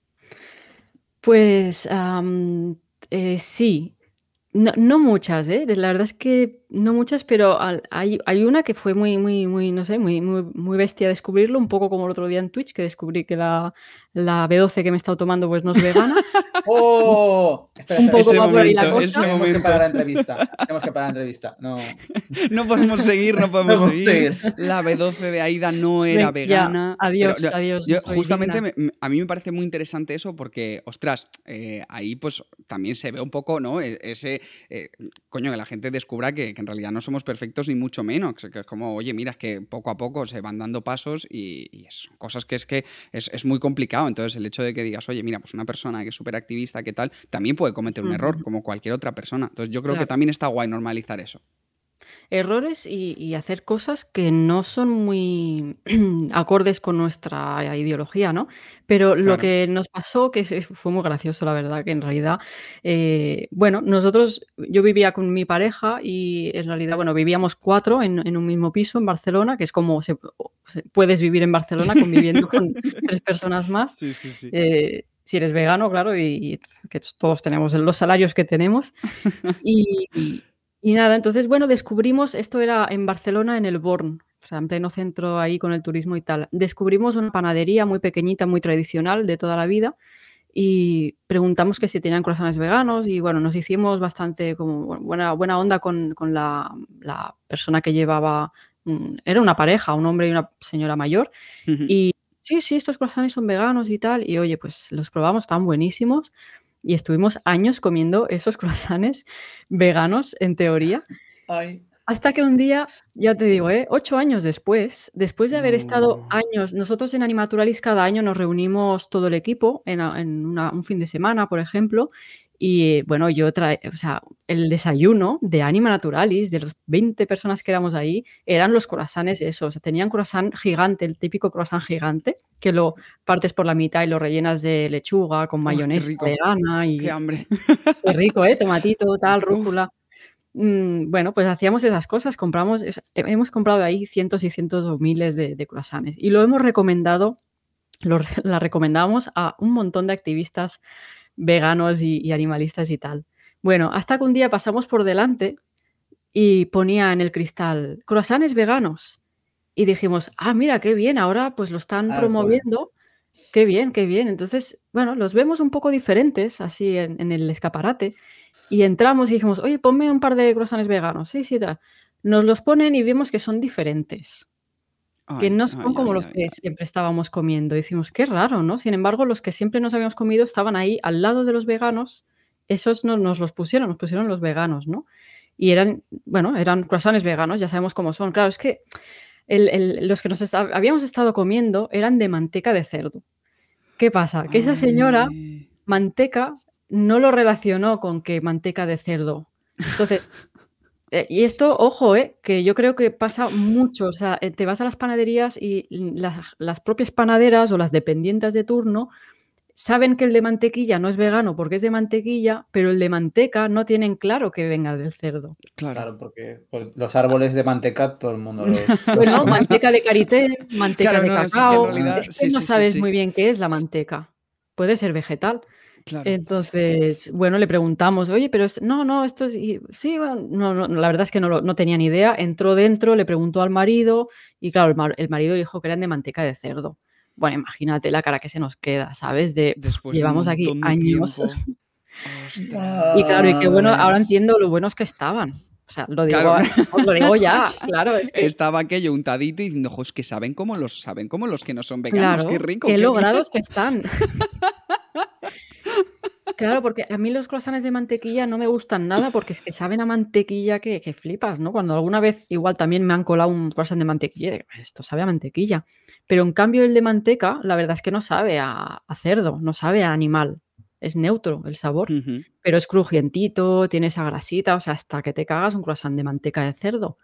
Pues, sí. No muchas, ¿eh? La verdad es que no muchas, pero hay una que fue muy muy muy, no sé, muy muy muy bestia descubrirlo, un poco como el otro día en Twitch, que descubrí que la B12 que me he estado tomando, pues no es vegana. ¡Oh! Espera, Un espera. poco Ese va por ahí la momento, ese cosa. Tenemos que momento. parar la entrevista. Tenemos que parar la entrevista. No. No podemos seguir, no podemos podemos seguir. seguir. La B12 de Aida no era Ven, ya, vegana. adiós, Pero, adiós, yo no soy justamente digna. a mí me parece muy interesante eso porque, ostras, ahí pues también se ve un poco, ¿no? Ese, coño, que la gente descubra que en realidad no somos perfectos ni mucho menos. Que es como, oye, mira, es que poco a poco se van dando pasos y son cosas que es muy complicado. Entonces, el hecho de que digas, oye, mira, pues una persona que es súper activista, que tal, también puede cometer un error, Ujú, como cualquier otra persona. Entonces, yo creo que claro. también está guay normalizar eso. Errores y hacer cosas que no son muy acordes con nuestra ideología, ¿no? Pero lo Claro. que nos pasó, que fue muy gracioso, la verdad, que en realidad, bueno, yo vivía con mi pareja y en realidad, bueno, vivíamos 4 en un mismo piso en Barcelona, que es como puedes vivir en Barcelona conviviendo con 3 personas más, Sí, sí, sí. si eres vegano, claro, y que todos tenemos los salarios que tenemos. Y nada, entonces, bueno, descubrimos, esto era en Barcelona, en el Born, o sea, en pleno centro ahí con el turismo y tal. Descubrimos una panadería muy pequeñita, muy tradicional de toda la vida y preguntamos que si tenían croissants veganos y bueno, nos hicimos bastante como buena onda con la persona que llevaba, era una pareja, un hombre y una señora mayor y sí, estos croissants son veganos y tal y oye, pues los probamos, estaban buenísimos y estuvimos años comiendo esos croissants veganos en teoría. Ay. Hasta que un día, ya te digo, 8 años después de haber estado años, nosotros en Animaturalis cada año nos reunimos todo el equipo en un fin de semana, por ejemplo, y bueno, o sea, el desayuno de Anima Naturalis, de los 20 personas que éramos ahí, eran los croissants esos. Tenían croissant gigante, el típico croissant gigante, que lo partes por la mitad y lo rellenas de lechuga con mayonesa vegana y ¡Qué hambre! qué rico, tomatito, tal, rúcula. Bueno, pues hacíamos esas cosas, hemos comprado ahí cientos y cientos o miles de croissants y lo hemos recomendado, la recomendamos a un montón de activistas veganos y animalistas y tal. Bueno, hasta que un día pasamos por delante y ponía en el cristal croissants veganos y dijimos, mira, qué bien, ahora pues lo están promoviendo, qué bien, qué bien. Entonces, bueno, los vemos un poco diferentes así en el escaparate. Y entramos y dijimos, oye, ponme un par de croissants veganos. Sí, tal. Nos los ponen y vemos que son diferentes. Que no son como los que siempre estábamos comiendo. Y decimos, qué raro, ¿no? Sin embargo, los que siempre nos habíamos comido estaban ahí al lado de los veganos. Esos no nos los pusieron, nos pusieron los veganos, ¿no? Y eran croissants veganos, ya sabemos cómo son. Claro, es que los que habíamos estado comiendo eran de manteca de cerdo. ¿Qué pasa? Que esa señora, manteca, no lo relacionó con que manteca de cerdo. Entonces, y esto, ojo, que yo creo que pasa mucho. O sea, te vas a las panaderías y las propias panaderas o las dependientes de turno saben que el de mantequilla no es vegano porque es de mantequilla, pero el de manteca no tienen claro que venga del cerdo. Claro, porque los árboles de manteca todo el mundo los bueno, manteca de karité, manteca de cacao. Es que no sabes muy bien qué es la manteca. Puede ser vegetal. Claro. Entonces, bueno, le preguntamos, oye, pero no, esto es... Sí, bueno, no, la verdad es que no tenía ni idea. Entró dentro, le preguntó al marido y claro, el marido dijo que eran de manteca de cerdo. Bueno, imagínate la cara que se nos queda, ¿sabes? Llevamos aquí años. Y claro, y qué bueno, ahora entiendo lo buenos que estaban. O sea, lo digo ya, claro. Es que... Estaba aquello untadito y diciendo, es que saben como los que no son veganos, claro, qué rico. Qué logrados que están. Claro, porque a mí los croissants de mantequilla no me gustan nada porque es que saben a mantequilla que flipas, ¿no? Cuando alguna vez igual también me han colado un croissant de mantequilla, digo, esto sabe a mantequilla. Pero en cambio el de manteca, la verdad es que no sabe a cerdo, no sabe a animal. Es neutro el sabor, pero es crujientito, tiene esa grasita, o sea, hasta que te cagas un croissant de manteca de cerdo.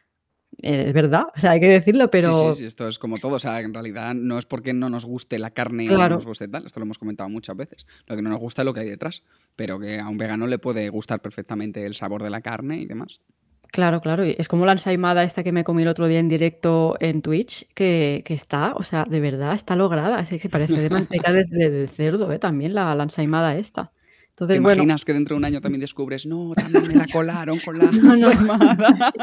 Es verdad, o sea, hay que decirlo, pero... Sí, esto es como todo, o sea, en realidad no es porque no nos guste la carne o no nos guste tal, esto lo hemos comentado muchas veces, lo que no nos gusta es lo que hay detrás, pero que a un vegano le puede gustar perfectamente el sabor de la carne y demás. Claro, es como la ensaimada esta que me comí el otro día en directo en Twitch, que está, o sea, de verdad está lograda, es que parece de manteca de cerdo, también la ensaimada esta. Entonces, ¿Te imaginas que dentro de un año también descubres, no, también me la colaron con la ensaimada?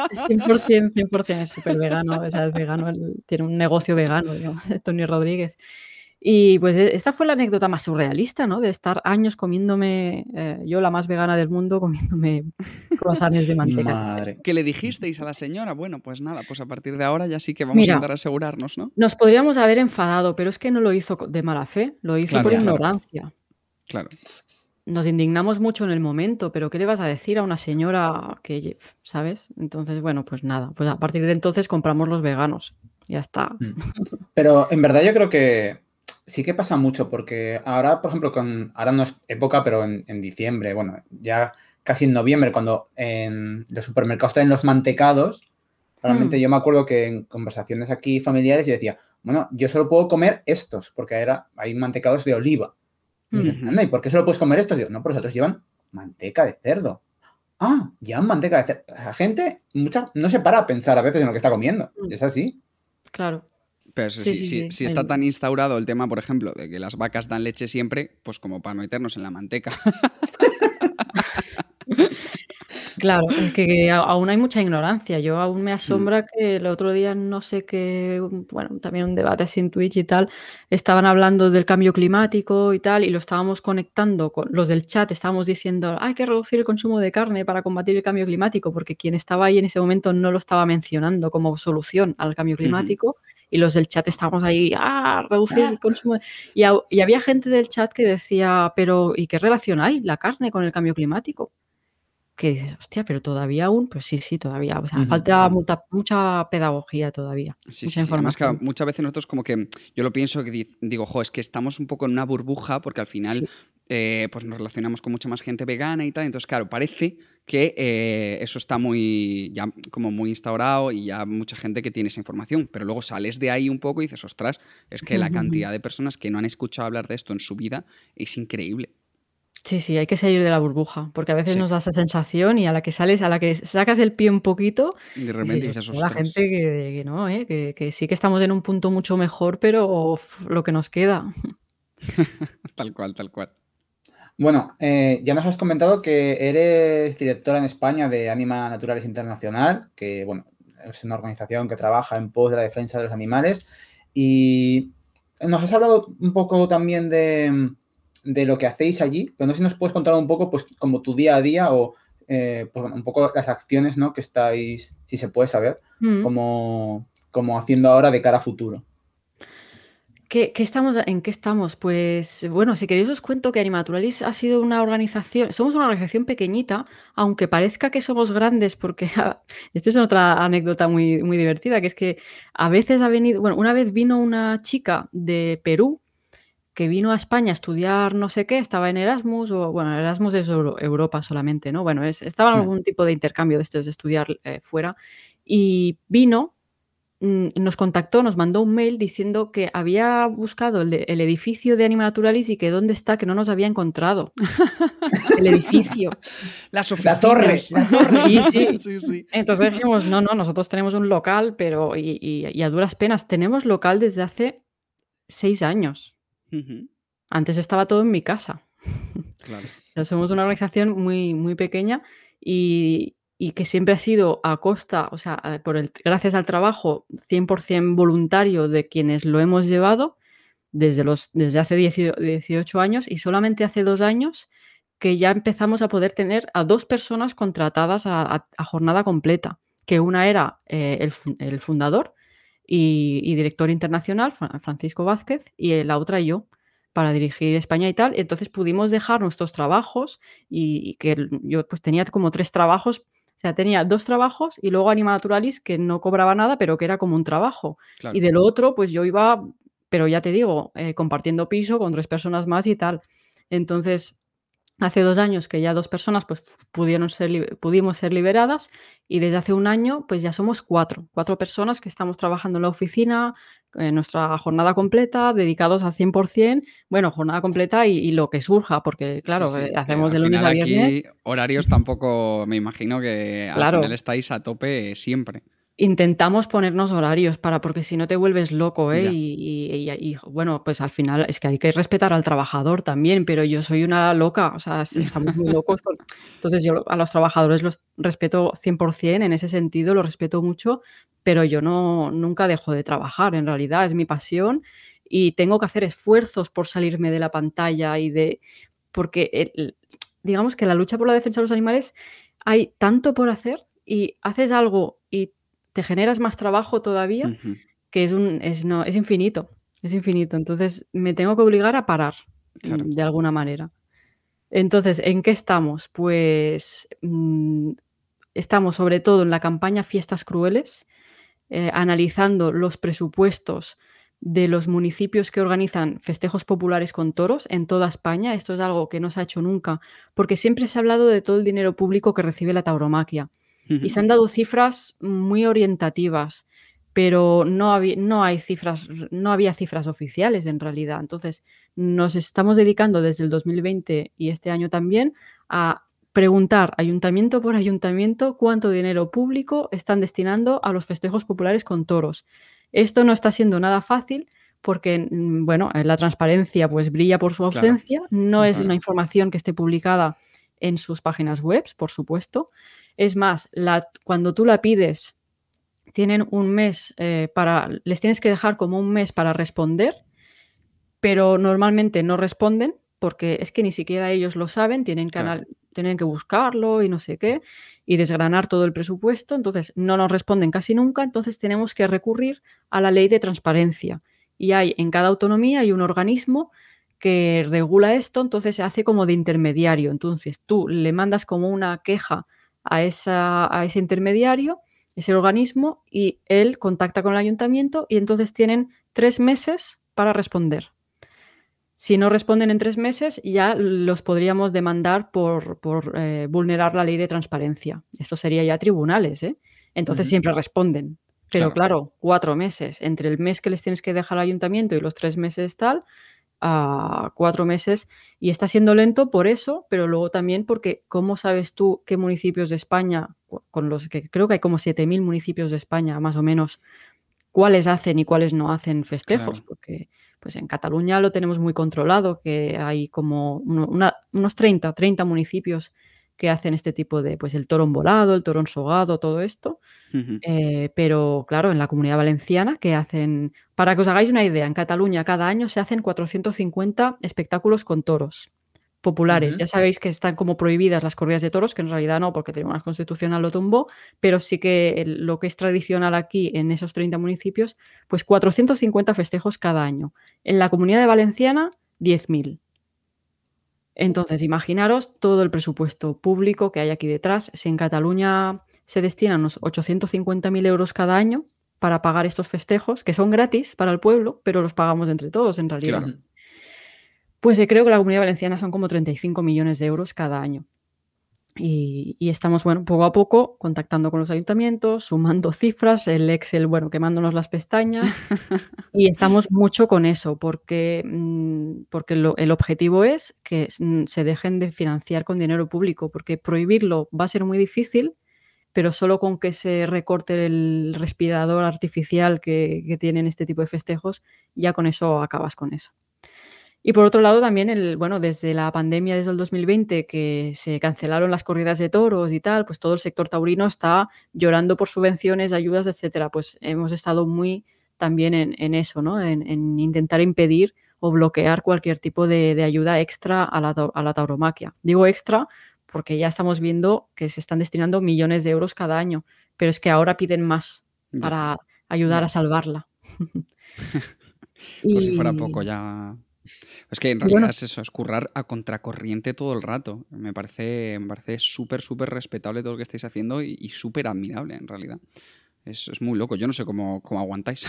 100% es súper vegano, o sea, es vegano, tiene un negocio vegano, digamos, Tony Rodríguez. Y pues esta fue la anécdota más surrealista, ¿no? De estar años comiéndome, yo la más vegana del mundo, comiéndome croissants de manteca. Madre. ¿Qué le dijisteis a la señora? Bueno, pues nada, pues a partir de ahora ya sí que vamos a intentar asegurarnos, ¿no? Nos podríamos haber enfadado, pero es que no lo hizo de mala fe, lo hizo por ignorancia. Claro. Nos indignamos mucho en el momento, pero ¿qué le vas a decir a una señora que, sabes? Entonces, bueno, pues nada, pues a partir de entonces compramos los veganos, ya está. Pero en verdad yo creo que sí que pasa mucho, porque ahora, por ejemplo, ahora no es época, pero en diciembre, bueno, ya casi en noviembre, cuando en los supermercados traen los mantecados, realmente yo me acuerdo que en conversaciones aquí familiares yo decía, bueno, yo solo puedo comer estos, porque hay mantecados de oliva. Y me dicen, anda, ¿y por qué solo puedes comer estos? Digo, no, pero los otros llevan manteca de cerdo. Llevan manteca de cerdo. La gente no se para a pensar a veces en lo que está comiendo. Es así. Claro. Pero si está tan instaurado el tema, por ejemplo, de que las vacas dan leche siempre, pues como para no meternos en la manteca. Claro, es que aún hay mucha ignorancia. Yo aún me Mm, asombra que el otro día no sé qué, bueno, también un debate así en Twitch y tal, estaban hablando del cambio climático y tal, y lo estábamos conectando con los del chat, estábamos diciendo, hay que reducir el consumo de carne para combatir el cambio climático, porque quien estaba ahí en ese momento no lo estaba mencionando como solución al cambio ujú. climático, y los del chat estábamos ahí, reducir el consumo. Y había gente del chat que decía, pero ¿y qué relación hay la carne con el cambio climático? Que dices, hostia, pero todavía aún, pues sí, todavía, o sea, Ujú. falta mucha pedagogía todavía, Sí, mucha sí, sí. Además, que información. muchas veces nosotros como que yo lo pienso que digo, jo, es que estamos un poco en una burbuja porque al final Sí. pues nos relacionamos con mucha más gente vegana y tal. Entonces, claro, parece que eso está muy ya como muy instaurado y ya mucha gente que tiene esa información. Pero luego sales de ahí un poco y dices, ostras, es que la cantidad de personas que no han escuchado hablar de esto en su vida es increíble. Sí, hay que salir de la burbuja, porque a veces Sí. nos da esa sensación y a la que sales, a la que sacas el pie un poquito, De repente dices, dices, hostia, la ostras. gente que no, que sí que estamos en un punto mucho mejor, pero lo que nos queda. Tal cual, tal cual. Bueno, ya nos has comentado que eres directora en España de Anima Naturales Internacional, que bueno, es una organización que trabaja en pos de la defensa de los animales. Y nos has hablado un poco también de lo que hacéis allí, pero no sé si nos puedes contar un poco, pues, como tu día a día o pues, bueno, un poco las acciones, ¿no? Que estáis, si se puede saber, Mm. como haciendo ahora de cara a futuro. ¿En qué estamos? Pues bueno, si queréis os cuento que Animaturalis ha sido una organización, somos una organización pequeñita, aunque parezca que somos grandes, porque esta es otra anécdota muy divertida, que es que a veces ha venido, bueno, una vez vino una chica de Perú que vino a España a estudiar no sé qué, estaba en Erasmus, o bueno, Erasmus es Europa solamente, ¿no? Bueno, estaba en Mm. algún tipo de intercambio de estos de estudiar fuera, y vino. Nos contactó, nos mandó un mail diciendo que había buscado el edificio de Anima Naturalis y que dónde está, que no nos había encontrado el edificio. Las La torre, oficinas. la torre. Sí, sí. Sí, sí. Entonces dijimos, no, nosotros tenemos un local, pero y a duras penas, tenemos local desde hace 6 años. Ujú, Antes estaba todo en mi casa. claro. O sea, somos una organización muy pequeña y que siempre ha sido a costa, o sea, gracias al trabajo 100% voluntario de quienes lo hemos llevado desde hace 18 años, y solamente hace 2 años que ya empezamos a poder tener a 2 personas contratadas a jornada completa, que una era, el fundador y director internacional, Francisco Vázquez, y la otra yo, para dirigir España y tal. Entonces pudimos dejar nuestros trabajos y que yo pues tenía como 3 trabajos, o sea, tenía 2 trabajos y luego Anima Naturalis, que no cobraba nada, pero que era como un trabajo. Y Claro. de lo otro, pues yo iba, pero ya te digo, compartiendo piso con 3 personas más y tal. Entonces, hace 2 años que ya 2 personas, pues, pudimos ser liberadas, y desde hace un año, pues, ya somos 4 personas que estamos trabajando en la oficina, nuestra jornada completa, dedicados al 100%, bueno, jornada completa y lo que surja, porque, Sí, claro, sí, que hacemos al de lunes final a viernes. aquí horarios tampoco, me imagino que al final Claro. estáis a tope siempre. Intentamos ponernos horarios porque si no te vuelves loco, ¿eh? Ya. Bueno, pues al final es que hay que respetar al trabajador también, pero yo soy una loca, o sea, estamos muy locos con entonces yo a los trabajadores los respeto 100% en ese sentido, los respeto mucho, pero yo nunca dejo de trabajar, en realidad, es mi pasión y tengo que hacer esfuerzos por salirme de la pantalla porque digamos que la lucha por la defensa de los animales hay tanto por hacer y haces algo y te generas más trabajo todavía, Ujú, que no, es infinito, es infinito. Entonces, me tengo que obligar a parar, claro. de alguna manera. Entonces, ¿en qué estamos? Pues, estamos sobre todo en la campaña Fiestas Crueles, analizando los presupuestos de los municipios que organizan festejos populares con toros en toda España. Esto es algo que no se ha hecho nunca, porque siempre se ha hablado de todo el dinero público que recibe la tauromaquia. Y Ujú, se han dado cifras muy orientativas, pero no había cifras oficiales en realidad. Entonces, nos estamos dedicando desde el 2020 y este año también a preguntar ayuntamiento por ayuntamiento cuánto dinero público están destinando a los festejos populares con toros. Esto no está siendo nada fácil porque, bueno, la transparencia pues brilla por su claro. ausencia, no es una información que esté publicada en sus páginas web, por supuesto. Es más, cuando tú la pides, tienen un mes les tienes que dejar como un mes para responder, pero normalmente no responden porque es que ni siquiera ellos lo saben, tienen que buscarlo y no sé qué, y desgranar todo el presupuesto, entonces no nos responden casi nunca, entonces tenemos que recurrir a la ley de transparencia. Y en cada autonomía hay un organismo que regula esto, entonces se hace como de intermediario. Entonces tú le mandas como una queja a ese intermediario, ese organismo, y él contacta con el ayuntamiento y entonces tienen 3 meses para responder. Si no responden en 3 meses, ya los podríamos demandar por vulnerar la ley de transparencia. Esto sería ya tribunales, ¿eh? Entonces siempre responden. Pero claro, 4 meses. Entre el mes que les tienes que dejar al ayuntamiento y los 3 meses tal, a 4 meses. Y está siendo lento por eso, pero luego también porque ¿cómo sabes tú qué municipios de España, con los que creo que hay como 7.000 municipios de España, más o menos, cuáles hacen y cuáles no hacen festejos? Porque pues en Cataluña lo tenemos muy controlado, que hay como unos 30 municipios que hacen este tipo de, pues el toro volado, el toro ensogado, todo esto. Pero claro, en la Comunidad Valenciana, que hacen, para que os hagáis una idea, en Cataluña cada año se hacen 450 espectáculos con toros populares. Ya sabéis que están como prohibidas las corridas de toros, que en realidad no, porque el Tribunal Constitucional lo tumbó, pero sí que lo que es tradicional aquí en esos 30 municipios, pues 450 festejos cada año. En la Comunidad Valenciana, 10.000. Entonces, imaginaros todo el presupuesto público que hay aquí detrás. Si en Cataluña se destinan unos 850.000 euros cada año para pagar estos festejos, que son gratis para el pueblo, pero los pagamos entre todos en realidad. Claro. Pues creo que la Comunidad Valenciana son como 35 millones de euros cada año. Y estamos, bueno, poco a poco contactando con los ayuntamientos, sumando cifras, el Excel, bueno, quemándonos las pestañas. Y estamos mucho con eso, porque el objetivo es que se dejen de financiar con dinero público, porque prohibirlo va a ser muy difícil, pero solo con que se recorte el respirador artificial que tienen este tipo de festejos, ya con eso acabas con eso. Y por otro lado también, desde la pandemia, desde el 2020, que se cancelaron las corridas de toros y tal, pues todo el sector taurino está llorando por subvenciones, ayudas, etcétera. Pues hemos estado muy también en eso, ¿no? En intentar impedir o bloquear cualquier tipo de ayuda extra a la tauromaquia. Digo extra porque ya estamos viendo que se están destinando millones de euros cada año, pero es que ahora piden más para ayudar a salvarla. Por si fuera poco ya. Es que en realidad es eso, es currar a contracorriente todo el rato. Me parece súper, súper respetable todo lo que estáis haciendo y súper admirable, en realidad. Es muy loco. Yo no sé cómo aguantáis.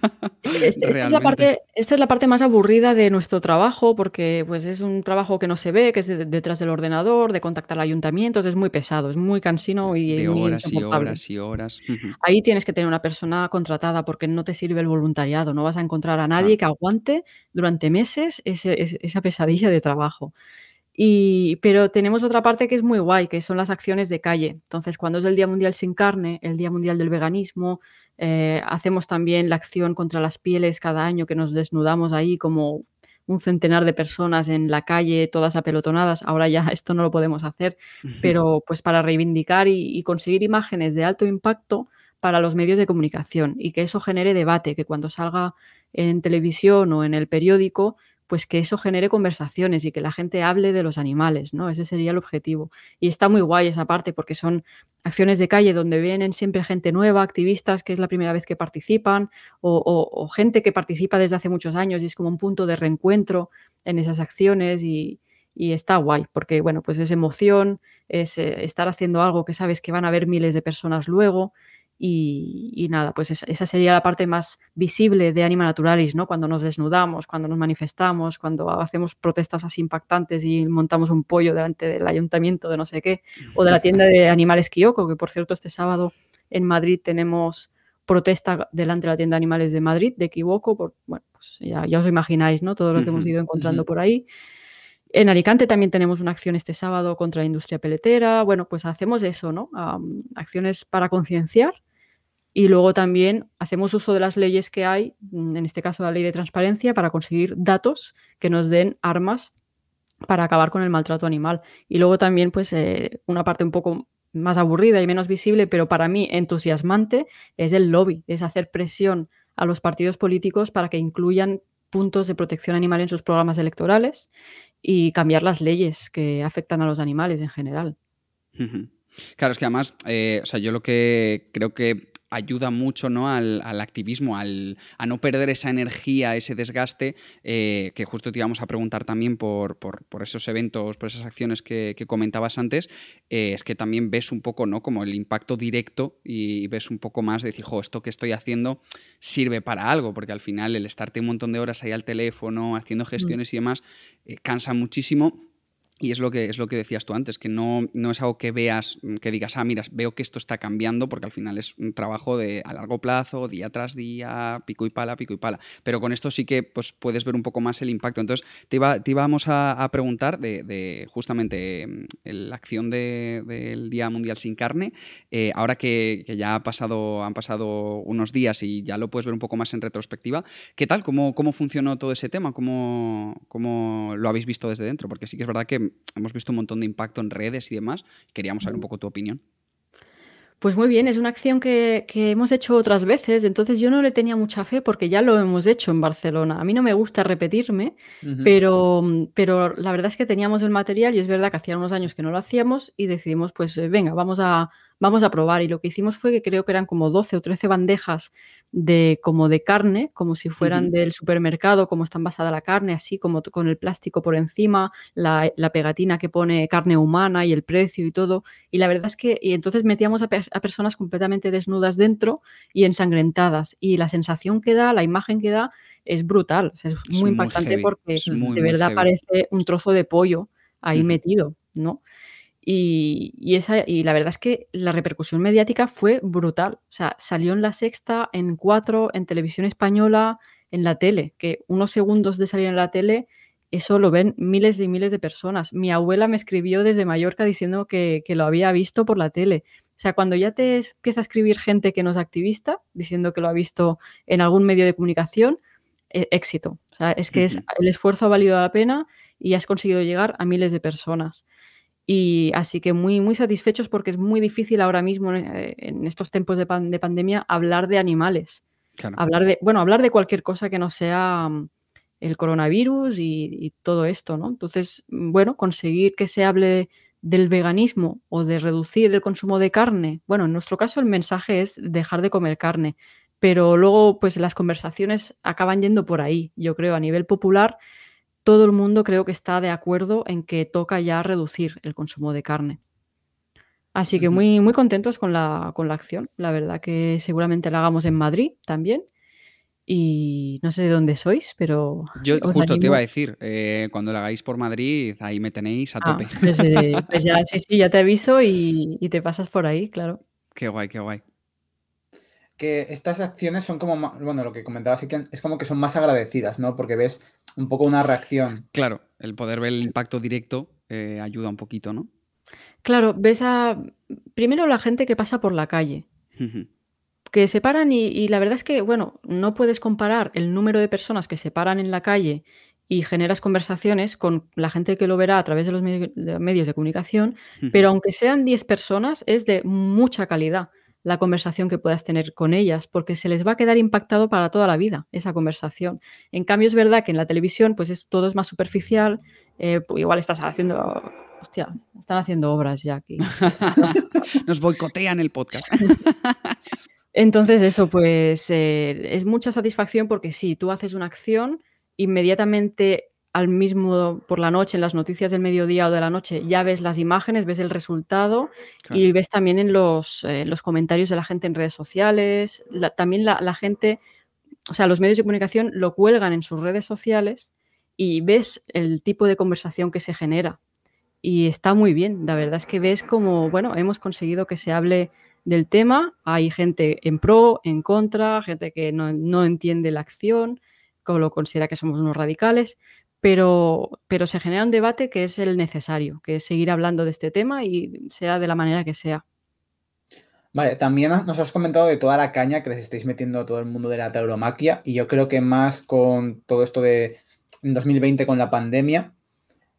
Esta es la parte más aburrida de nuestro trabajo, porque pues es un trabajo que no se ve, que es detrás del ordenador, de contactar al ayuntamiento, es muy pesado, es muy cansino y de muy horas y insoportable. horas y horas. Ahí tienes que tener una persona contratada porque no te sirve el voluntariado, no vas a encontrar a nadie que aguante durante meses esa pesadilla de trabajo. Pero tenemos otra parte que es muy guay, que son las acciones de calle. Entonces, cuando es el Día Mundial sin Carne, el Día Mundial del Veganismo, hacemos también la acción contra las pieles cada año, que nos desnudamos ahí como un centenar de personas en la calle, todas apelotonadas. Ahora ya esto no lo podemos hacer, pero pues para reivindicar y conseguir imágenes de alto impacto para los medios de comunicación y que eso genere debate, que cuando salga en televisión o en el periódico, pues que eso genere conversaciones y que la gente hable de los animales, ¿no? Ese sería el objetivo. Y está muy guay esa parte porque son acciones de calle donde vienen siempre gente nueva, activistas que es la primera vez que participan o gente que participa desde hace muchos años y es como un punto de reencuentro en esas acciones y está guay porque, bueno, pues es emoción, es estar haciendo algo que sabes que van a ver miles de personas luego. Y nada, pues esa sería la parte más visible de Anima Naturalis, ¿no? Cuando nos desnudamos, cuando nos manifestamos, cuando hacemos protestas así impactantes y montamos un pollo delante del ayuntamiento de no sé qué, o de la tienda de Animales Kiyoko, que por cierto este sábado en Madrid tenemos protesta delante de la tienda de animales de Madrid, de Kiyoko, bueno, pues ya os imagináis, ¿no? Todo lo que hemos ido encontrando por ahí. En Alicante también tenemos una acción este sábado contra la industria peletera. Bueno, pues hacemos eso, ¿no? Acciones para concienciar. Y luego también hacemos uso de las leyes que hay, en este caso la ley de transparencia, para conseguir datos que nos den armas para acabar con el maltrato animal. Y luego también, pues, una parte un poco más aburrida y menos visible, pero para mí entusiasmante, es el lobby, es hacer presión a los partidos políticos para que incluyan puntos de protección animal en sus programas electorales y cambiar las leyes que afectan a los animales en general. Ujú. Claro, es que además, o sea, yo lo que creo que ayuda mucho, ¿no? al activismo, a no perder esa energía, ese desgaste, que justo te íbamos a preguntar también por esos eventos, por esas acciones que comentabas antes, es que también ves un poco, ¿no? Como el impacto directo y ves un poco más de decir, jo, esto que estoy haciendo sirve para algo, porque al final el estarte un montón de horas ahí al teléfono, haciendo Mm. gestiones y demás, cansa muchísimo. Y es lo que decías tú antes, que no es algo que veas, que digas, mira, veo que esto está cambiando, porque al final es un trabajo a largo plazo, día tras día, pico y pala, pico y pala. Pero con esto sí que pues, puedes ver un poco más el impacto. Entonces, te íbamos a preguntar de justamente la acción del Día Mundial Sin Carne. Ahora que ya han pasado unos días y ya lo puedes ver un poco más en retrospectiva, ¿qué tal? ¿Cómo funcionó todo ese tema? ¿Cómo lo habéis visto desde dentro? Porque sí que es verdad que hemos visto un montón de impacto en redes y demás. Queríamos saber un poco tu opinión. Pues muy bien, es una acción que hemos hecho otras veces, entonces yo no le tenía mucha fe porque ya lo hemos hecho en Barcelona. A mí no me gusta repetirme, Ujú. pero la verdad es que teníamos el material y es verdad que hacía unos años que no lo hacíamos y decidimos, pues venga, vamos a probar. Y lo que hicimos fue que creo que eran como 12 o 13 bandejas como de carne, como si fueran Ujú. del supermercado, como está envasada la carne, así como con el plástico por encima, la pegatina que pone carne humana y el precio y todo. Y la verdad es que y entonces metíamos a personas completamente desnudas dentro y ensangrentadas. Y la sensación que da, la imagen que da, es brutal. O sea, es Es muy muy impactante heavy, porque es muy, de muy verdad heavy. parece un trozo de pollo ahí Ujú. metido, ¿no? Y la verdad es que la repercusión mediática fue brutal. O sea, salió en La Sexta, en Cuatro, en Televisión Española, en la tele, que unos segundos de salir en la tele, eso lo ven miles y miles de personas. Mi abuela me escribió desde Mallorca diciendo que lo había visto por la tele. O sea, cuando ya empieza a escribir gente que no es activista, diciendo que lo ha visto en algún medio de comunicación, éxito. O sea, es que Ujú. el esfuerzo ha valido la pena y has conseguido llegar a miles de personas. Y así que muy, muy satisfechos porque es muy difícil ahora mismo, en estos tiempos de pandemia, hablar de animales. Claro. Hablar de cualquier cosa que no sea, el coronavirus y todo esto, ¿no? Entonces, bueno, conseguir que se hable del veganismo o de reducir el consumo de carne. Bueno, en nuestro caso el mensaje es dejar de comer carne, pero luego, pues, las conversaciones acaban yendo por ahí. Yo creo, a nivel popular, todo el mundo creo que está de acuerdo en que toca ya reducir el consumo de carne. Así que Ujú. muy, muy contentos con la acción. La verdad que seguramente la hagamos en Madrid también. Y no sé de dónde sois, pero Yo os justo te iba a animo. decir, cuando lo hagáis por Madrid, ahí me tenéis a Ah, tope. pues ya sí, sí, ya te aviso y te pasas por ahí, claro. Qué guay, qué guay. Que estas acciones son como, bueno, lo que comentaba, sí que es como que son más agradecidas, ¿no? Porque ves un poco una reacción. Claro, el poder ver el impacto directo ayuda un poquito, ¿no? Claro, ves primero la gente que pasa por la calle, Ujú. que se paran y la verdad es que, bueno, no puedes comparar el número de personas que se paran en la calle y generas conversaciones con la gente que lo verá a través de los medios de comunicación, Ujú. pero aunque sean 10 personas, es de mucha calidad la conversación que puedas tener con ellas, porque se les va a quedar impactado para toda la vida esa conversación. En cambio, es verdad que en la televisión, pues todo es más superficial, igual estás haciendo hostia, están haciendo obras ya aquí. Nos boicotean el podcast. Entonces eso, pues, es mucha satisfacción porque sí, tú haces una acción, inmediatamente por la noche, en las noticias del mediodía o de la noche, ya ves las imágenes, ves el resultado Claro. y ves también en los comentarios de la gente en redes sociales, también la gente, o sea, los medios de comunicación lo cuelgan en sus redes sociales y ves el tipo de conversación que se genera. Y está muy bien. La verdad es que ves como, bueno, hemos conseguido que se hable del tema. Hay gente en pro, en contra, gente que no entiende la acción, que lo considera que somos unos radicales, pero se genera un debate que es el necesario, que es seguir hablando de este tema y sea de la manera que sea. Vale, también nos has comentado de toda la caña que les estáis metiendo a todo el mundo de la tauromaquia y yo creo que más con todo esto de en 2020 con la pandemia.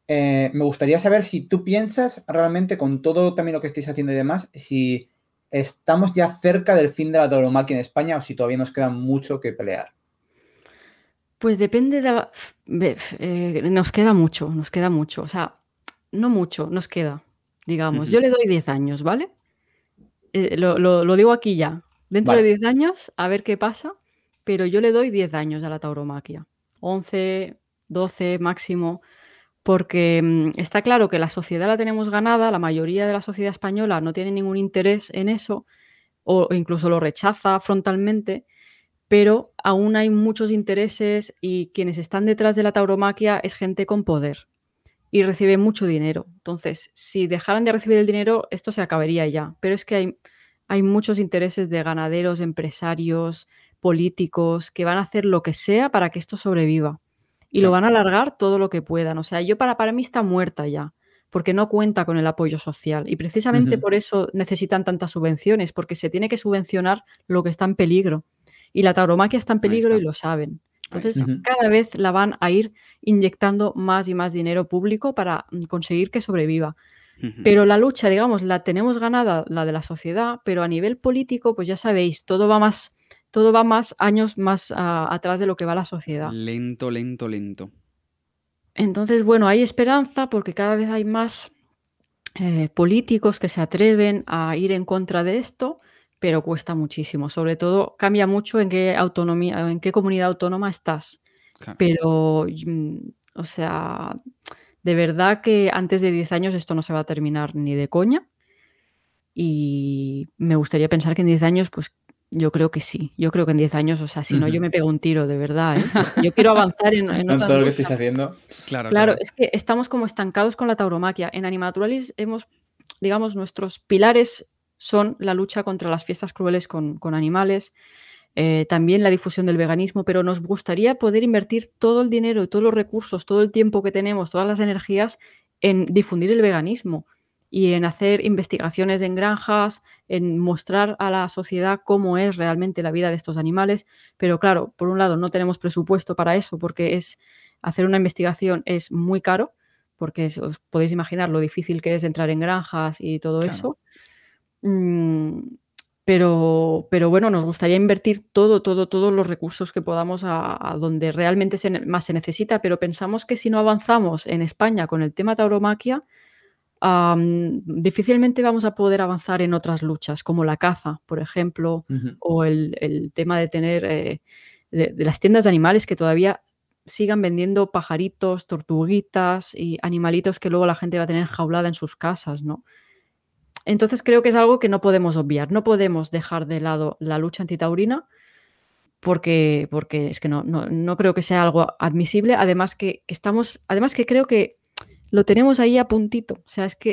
me gustaría saber si tú piensas realmente, con todo también lo que estáis haciendo y demás, si estamos ya cerca del fin de la tauromaquia en España o si todavía nos queda mucho que pelear. Pues depende nos queda mucho. O sea, no mucho, nos queda, digamos. Yo le doy 10 años, ¿vale? Lo digo aquí ya. Dentro de Vale. 10 años, a ver qué pasa, pero yo le doy 10 años a la tauromaquia. 11, 12 máximo, porque está claro que la sociedad la tenemos ganada, la mayoría de la sociedad española no tiene ningún interés en eso, o incluso lo rechaza frontalmente, pero aún hay muchos intereses y quienes están detrás de la tauromaquia es gente con poder y recibe mucho dinero. Entonces, si dejaran de recibir el dinero, esto se acabaría ya. Pero es que hay muchos intereses de ganaderos, empresarios, políticos, que van a hacer lo que sea para que esto sobreviva. Y lo Claro. van a alargar todo lo que puedan. O sea, para mí está muerta ya, porque no cuenta con el apoyo social. Y precisamente por eso necesitan tantas subvenciones, porque se tiene que subvencionar lo que está en peligro. Y la tauromaquia está en Ahí peligro está. y lo saben. Ahí Entonces, está. cada vez la van a ir inyectando más y más dinero público para conseguir que sobreviva. Pero la lucha, digamos, la tenemos ganada, la de la sociedad, pero a nivel político, pues ya sabéis, todo va más años más atrás de lo que va la sociedad. Lento, lento, lento. Entonces, bueno, hay esperanza porque cada vez hay más políticos que se atreven a ir en contra de esto, pero cuesta muchísimo. Sobre todo, cambia mucho en qué comunidad autónoma estás. Claro. Pero, o sea, de verdad que antes de 10 años esto no se va a terminar ni de coña. Y me gustaría pensar que en 10 años, pues yo creo que sí. Yo creo que en 10 años, o sea, si no, yo me pego un tiro, de verdad, ¿eh? Porque yo quiero avanzar en Con otras todo lo que luchas. estáis haciendo. Claro, Claro, claro. es que estamos como estancados con la tauromaquia. En Animaturalis digamos, nuestros pilares son la lucha contra las fiestas crueles con animales, también la difusión del veganismo, pero nos gustaría poder invertir todo el dinero, todos los recursos, todo el tiempo que tenemos, todas las energías en difundir el veganismo y en hacer investigaciones en granjas, en mostrar a la sociedad cómo es realmente la vida de estos animales. Pero claro, por un lado no tenemos presupuesto para eso porque hacer una investigación es muy caro, porque os podéis imaginar lo difícil que es entrar en granjas y todo Claro. eso. Pero bueno, nos gustaría invertir todos los recursos que podamos a donde realmente más se necesita, pero pensamos que si no avanzamos en España con el tema tauromaquia, difícilmente vamos a poder avanzar en otras luchas, como la caza, por ejemplo, o el tema de tener de las tiendas de animales que todavía sigan vendiendo pajaritos, tortuguitas y animalitos que luego la gente va a tener jaulada en sus casas, ¿no? Entonces creo que es algo que no podemos obviar. No podemos dejar de lado la lucha antitaurina porque es que no creo que sea algo admisible. Además que creo que lo tenemos ahí a puntito. O sea, es que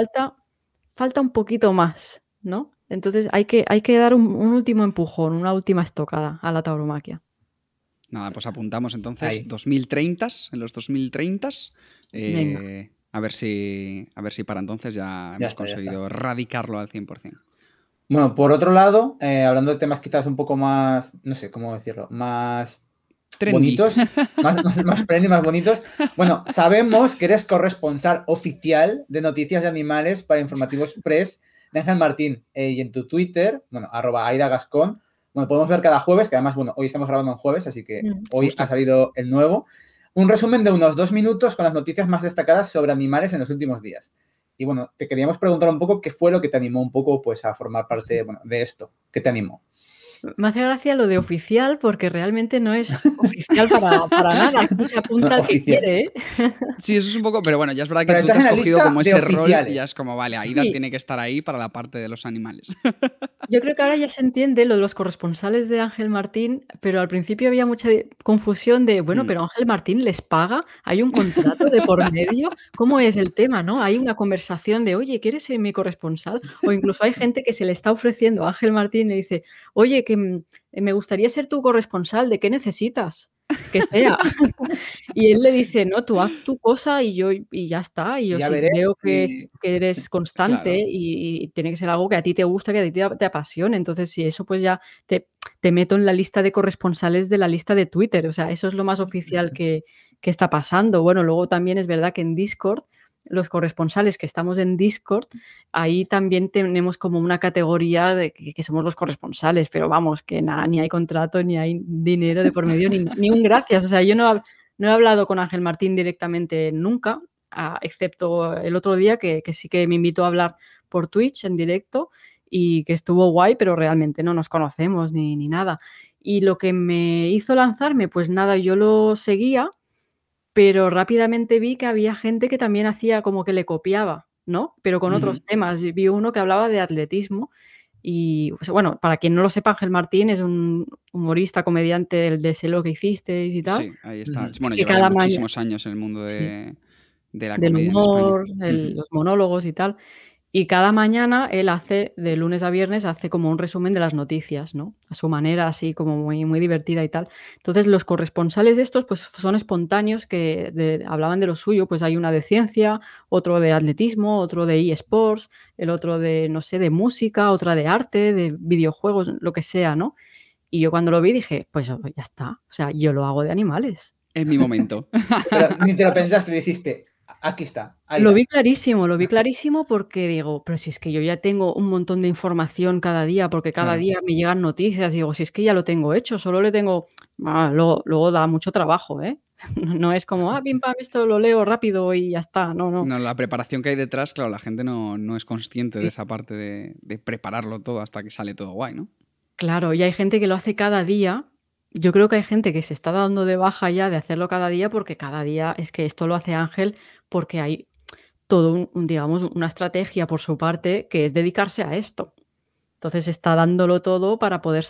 falta un poquito más, ¿no? Entonces hay que dar un último empujón, una última estocada a la tauromaquia. Nada, pues apuntamos entonces Ahí. 2030, en los 2030. Venga. A ver si para entonces ya hemos está, ya conseguido erradicarlo al 100%. Bueno, por otro lado, hablando de temas quizás un poco más, no sé cómo decirlo, más Trendy. bonitos, más friendly, más bonitos. Bueno, sabemos que eres corresponsal oficial de noticias de animales para Informativos Press de Ángel Martín. Y en tu Twitter, bueno, @AidaGascón, bueno, podemos ver cada jueves, que además, bueno, hoy estamos grabando en jueves, así que hoy Justo. ha salido el nuevo. Un resumen de unos 2 minutos con las noticias más destacadas sobre animales en los últimos días. Y bueno, te queríamos preguntar un poco qué fue lo que te animó un poco pues a formar parte de esto. ¿Qué te animó? Me hace gracia lo de oficial porque realmente no es oficial para nada. Aquí se apunta al que Oficial. quiere, ¿eh? Sí, eso es un poco, pero bueno, ya es verdad que Pero tú te estás has en la cogido lista como de ese rol y oficiales. ya es como, vale, Aida Sí. tiene que estar ahí para la parte de los animales. Yo creo que ahora ya se entiende lo de los corresponsales de Ángel Martín, pero al principio había mucha confusión de, bueno, pero Ángel Martín les paga, hay un contrato de por medio, ¿cómo es el tema, no? Hay una conversación de, oye, ¿quieres ser mi corresponsal? O incluso hay gente que se le está ofreciendo a Ángel Martín y dice, oye, que me gustaría ser tu corresponsal, ¿de qué necesitas? Que sea. Y él le dice, no, tú haz tu cosa y ya está. Y yo Ya sí veré. veo que eres constante Claro. y tiene que ser algo que a ti te gusta, que a ti te apasione. Entonces, si eso, pues ya te meto en la lista de corresponsales de la lista de Twitter. O sea, eso es lo más oficial que qué está pasando. Bueno, luego también es verdad que en Discord, los corresponsales que estamos en Discord, ahí también tenemos como una categoría de que somos los corresponsales, pero vamos, que nada, ni hay contrato, ni hay dinero de por medio, ni un gracias. O sea, yo no he hablado con Ángel Martín directamente nunca, excepto el otro día que sí que me invitó a hablar por Twitch en directo y que estuvo guay, pero realmente no nos conocemos ni nada. Y lo que me hizo lanzarme, pues nada, yo lo seguía, pero rápidamente vi que había gente que también hacía como que le copiaba, ¿no? Pero con otros temas. Vi uno que hablaba de atletismo y, o sea, bueno, para quien no lo sepa, Ángel Martín es un humorista, comediante de Sé lo que hicisteis y tal. Sí, ahí está. Ujú. Bueno, Que lleva ya cada mañana, muchísimos años en el mundo sí, de la del comedia en España. humor, los monólogos y tal. Y cada mañana él hace, de lunes a viernes, hace como un resumen de las noticias, ¿no? A su manera, así como muy, muy divertida y tal. Entonces, los corresponsales estos, pues son espontáneos que hablaban de lo suyo. Pues hay una de ciencia, otro de atletismo, otro de eSports, el otro de, no sé, de música, otra de arte, de videojuegos, lo que sea, ¿no? Y yo cuando lo vi dije, pues ya está. O sea, yo lo hago de animales. Es mi momento. Pero ni te lo pensaste, dijiste, aquí está, ahí va. Lo vi clarísimo porque digo, pero si es que yo ya tengo un montón de información cada día, porque cada Claro. día me llegan noticias, digo, si es que ya lo tengo hecho, solo le tengo, luego da mucho trabajo, ¿eh? No es como, pim pam, esto lo leo rápido y ya está, no. No, la preparación que hay detrás, claro, la gente no es consciente de Sí. esa parte de prepararlo todo hasta que sale todo guay, ¿no? Claro, y hay gente que lo hace cada día. Yo creo que hay gente que se está dando de baja ya de hacerlo cada día porque cada día es que esto lo hace Ángel porque hay todo digamos, una estrategia por su parte que es dedicarse a esto. Entonces está dándolo todo para poder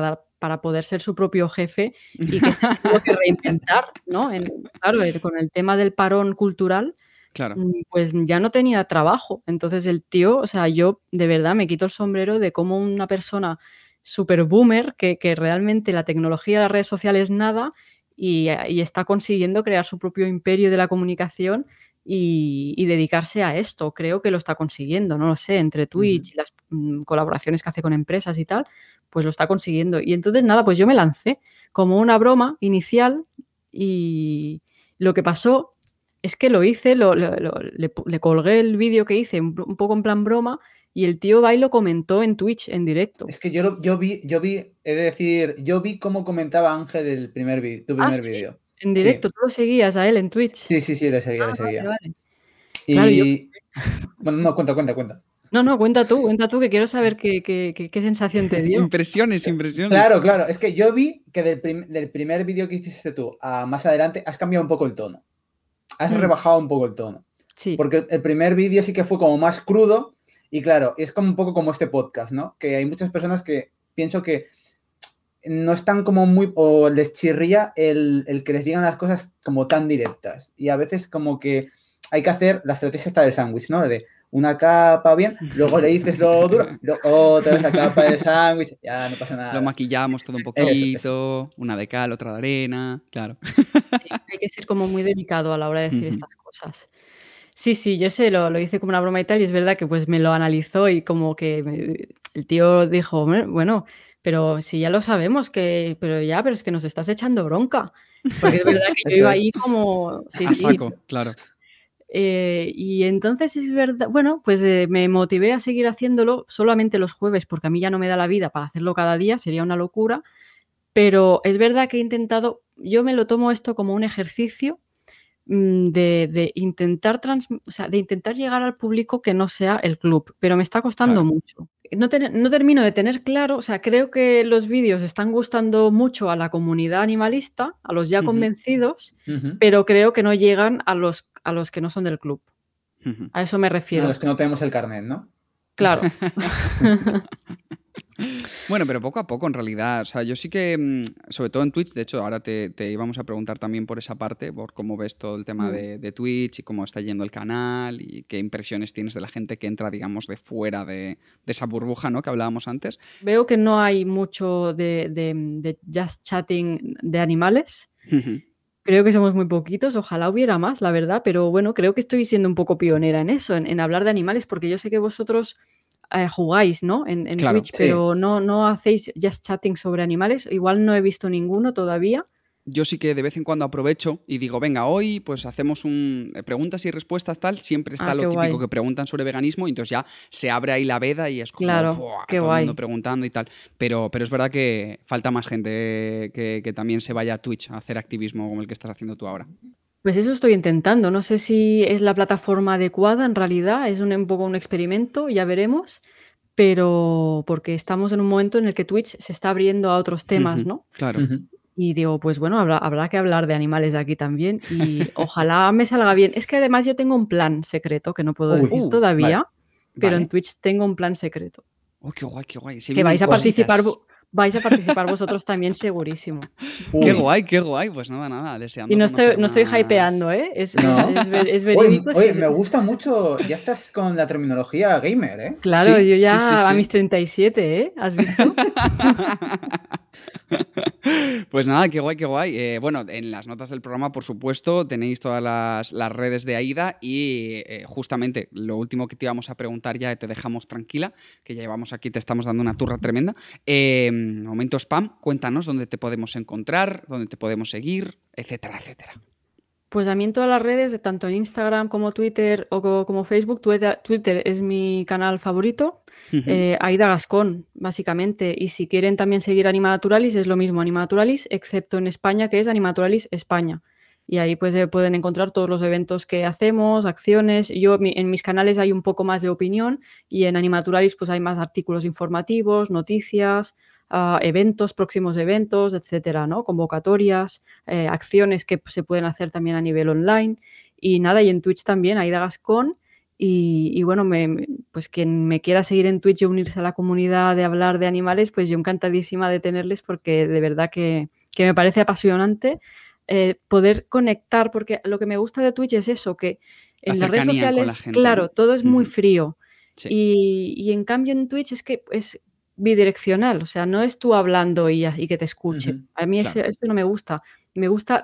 ser su propio jefe y que se ha tenido que reinventar, ¿no? Claro, con el tema del parón cultural, Claro. pues ya no tenía trabajo. Entonces el tío, o sea, yo de verdad me quito el sombrero de cómo una persona super boomer, que realmente la tecnología, las redes sociales nada, y está consiguiendo crear su propio imperio de la comunicación y dedicarse a esto. Creo que lo está consiguiendo, no lo sé, entre Twitch y las colaboraciones que hace con empresas y tal, pues lo está consiguiendo. Y entonces nada, pues yo me lancé como una broma inicial y lo que pasó es que lo hice, le colgué el vídeo que hice un poco en plan broma y el tío va y lo comentó en Twitch en directo. Es que yo vi, he de decir, yo vi cómo comentaba Ángel tu primer Sí, vídeo. en Sí, directo, tú lo seguías a él en Twitch. sí, le seguía, le seguía. Vale. Claro, Y bueno, no, cuenta. No, cuenta tú, que quiero saber qué sensación te dio. Impresiones. Claro, es que yo vi que del primer vídeo que hiciste tú a más adelante has cambiado un poco el tono. Has rebajado un poco el tono. Sí. Porque el primer vídeo sí que fue como más crudo y claro, es como un poco como este podcast, ¿no? Que hay muchas personas que pienso que no están como muy, o les chirría el que les digan las cosas como tan directas. Y a veces como que hay que hacer la estrategia esta del sándwich, ¿no? De una capa bien, luego le dices lo duro, otra vez la capa del sándwich, ya no pasa nada. Lo maquillamos todo un poquito, una de cal, otra de arena, claro. Hay que ser como muy delicado a la hora de decir estas cosas. Sí, yo sé, lo hice como una broma y tal, y es verdad que pues me lo analizó y como que el tío dijo, bueno, pero si ya lo sabemos, pero es que nos estás echando bronca. Porque es verdad que yo iba ahí como, sí. A saco, claro. Y entonces es verdad, bueno, pues me motivé a seguir haciéndolo solamente los jueves, porque a mí ya no me da la vida para hacerlo cada día, sería una locura. Pero es verdad que he intentado, yo me lo tomo esto como un ejercicio de intentar de intentar llegar al público que no sea el club, pero me está costando mucho. No termino de tener claro, o sea, creo que los vídeos están gustando mucho a la comunidad animalista, a los ya convencidos, pero creo que no llegan a los que no son del club. A eso me refiero. A los que no tenemos el carnet, ¿no? Claro. Bueno, pero poco a poco en realidad, o sea, yo sí que, sobre todo en Twitch, de hecho ahora te íbamos a preguntar también por esa parte, por cómo ves todo el tema de Twitch y cómo está yendo el canal y qué impresiones tienes de la gente que entra, digamos, de fuera de esa burbuja, ¿no?, que hablábamos antes. Veo que no hay mucho de just chatting de animales. Creo que somos muy poquitos, ojalá hubiera más, la verdad, pero bueno, creo que estoy siendo un poco pionera en eso, en hablar de animales, porque yo sé que vosotros jugáis, ¿no? En Claro, Twitch, sí. pero no hacéis just chatting sobre animales. Igual no he visto ninguno todavía. yo sí que de vez en cuando aprovecho y digo, venga, hoy pues hacemos preguntas y respuestas tal, siempre está lo qué típico guay. que preguntan sobre veganismo y entonces ya se abre ahí la veda y es como Claro, ¡buah! qué Todo el mundo guay. preguntando y tal. Pero es verdad que falta más gente que también se vaya a Twitch a hacer activismo como el que estás haciendo tú ahora. Pues eso estoy intentando. No sé si es la plataforma adecuada en realidad, es un poco un experimento, ya veremos, pero porque estamos en un momento en el que Twitch se está abriendo a otros temas, ¿no? Claro. Y digo, pues bueno, habrá que hablar de animales aquí también y ojalá me salga bien. Es que además yo tengo un plan secreto que no puedo Uy, decir vale. todavía, pero en Vale. Twitch tengo un plan secreto. Oh, qué guay, qué guay. Se Que vienen vais a cositas. participar vosotros también segurísimo. Qué Uy. guay, qué guay. Pues nada, deseando Y no conocer estoy más. hypeando, ¿eh? Es Oye, verídico. oye, sí. me gusta mucho. Ya estás con la terminología gamer, ¿eh? Claro, Sí, yo sí, ya sí, a sí. mis 37, ¿eh? ¿Has visto? Pues nada, qué guay, qué guay. Bueno, en las notas del programa, por supuesto, tenéis todas las redes de Aida y justamente lo último que te íbamos a preguntar ya, te dejamos tranquila, que ya llevamos aquí, te estamos dando una turra tremenda. Momento spam, cuéntanos dónde te podemos encontrar, dónde te podemos seguir, etcétera, etcétera. Pues a mí en todas las redes, tanto en Instagram como Twitter o como Facebook, Twitter es mi canal favorito. Aida Gascón, básicamente. Y si quieren también seguir Anima Naturalis, es lo mismo, Anima Naturalis, excepto en España, que es Anima Naturalis España. Y ahí pues pueden encontrar todos los eventos que hacemos, acciones. En mis canales hay un poco más de opinión y en Anima Naturalis pues hay más artículos informativos, noticias, eventos, próximos eventos, etcétera, ¿no? Convocatorias, acciones que se pueden hacer también a nivel online. Y nada, y en Twitch también, Aida Gascón. Y bueno, pues quien me quiera seguir en Twitch y unirse a la comunidad de hablar de animales, pues yo encantadísima de tenerles porque de verdad que me parece apasionante poder conectar, porque lo que me gusta de Twitch es eso, que en las redes cercanía con la sociales, gente, claro, ¿no? todo es muy frío. Sí. Y en cambio en Twitch es que es bidireccional, o sea, no es tú hablando y que te escuche. A mí Claro. eso no me gusta. Me gusta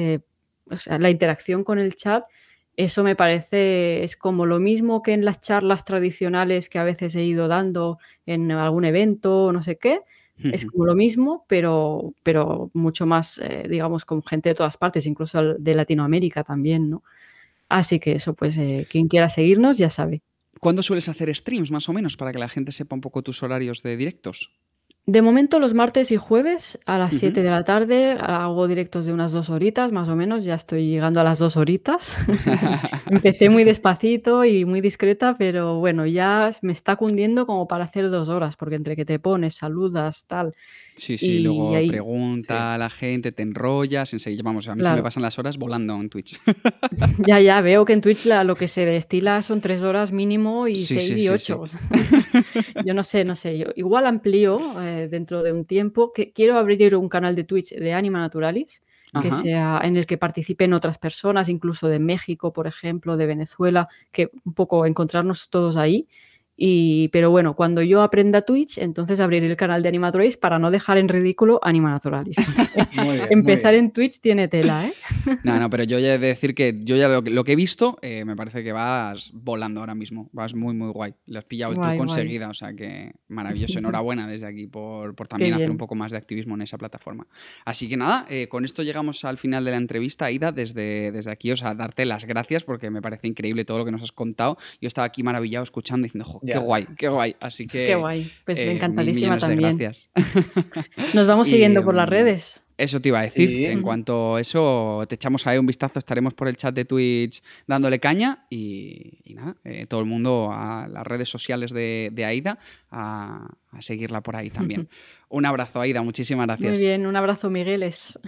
o sea, la interacción con el chat. Eso me parece, es como lo mismo que en las charlas tradicionales que a veces he ido dando en algún evento o no sé qué. Es como lo mismo, pero mucho más, digamos, con gente de todas partes, incluso de Latinoamérica también, ¿no? Así que eso, pues, quien quiera seguirnos ya sabe. ¿Cuándo sueles hacer streams, más o menos, para que la gente sepa un poco tus horarios de directos? De momento los martes y jueves a las 7 de la tarde hago directos de unas 2 horitas, más o menos, ya estoy llegando a las 2 horitas. Empecé muy despacito y muy discreta, pero bueno, ya me está cundiendo como para hacer 2 horas, porque entre que te pones, saludas, tal. Sí, Y luego ahí, pregunta a la gente, te enrollas, enseguida, vamos, a mí se me claro. pasan las horas volando en Twitch. Ya, veo que en Twitch lo que se destila son 3 horas mínimo y Sí, 6 sí, y sí, 8. sí. Yo no sé, yo igual amplío dentro de un tiempo, que quiero abrir un canal de Twitch de Anima Naturalis, que Ajá. sea en el que participen otras personas, incluso de México, por ejemplo, de Venezuela, que un poco encontrarnos todos ahí. Pero bueno, cuando yo aprenda Twitch, entonces abriré el canal de Anima Naturalis para no dejar en ridículo Anima Naturalis. Muy bien, Empezar muy bien. en Twitch tiene tela, ¿eh? No, pero yo ya he de decir que yo ya lo que he visto, me parece que vas volando ahora mismo. Vas muy, muy guay. Le has pillado el Guay, truco guay. enseguida, o sea que maravilloso. Enhorabuena desde aquí por Qué también hacer un bien. poco más de activismo en esa plataforma. Así que nada, con esto llegamos al final de la entrevista, Aida. Desde aquí, o sea, darte las gracias porque me parece increíble todo lo que nos has contado. Yo estaba aquí maravillado escuchando diciendo, jo, qué Ya. guay, qué guay. Así que Qué guay. Pues mil encantadísima millones de también. gracias. Nos vamos Y, siguiendo por las redes. Eso te iba a decir. Sí. En cuanto a eso, te echamos ahí un vistazo. Estaremos por el chat de Twitch dándole caña. Y nada, todo el mundo a las redes sociales de Aida a seguirla por ahí también. Un abrazo, Aida. Muchísimas gracias. Muy bien, un abrazo, Migueles.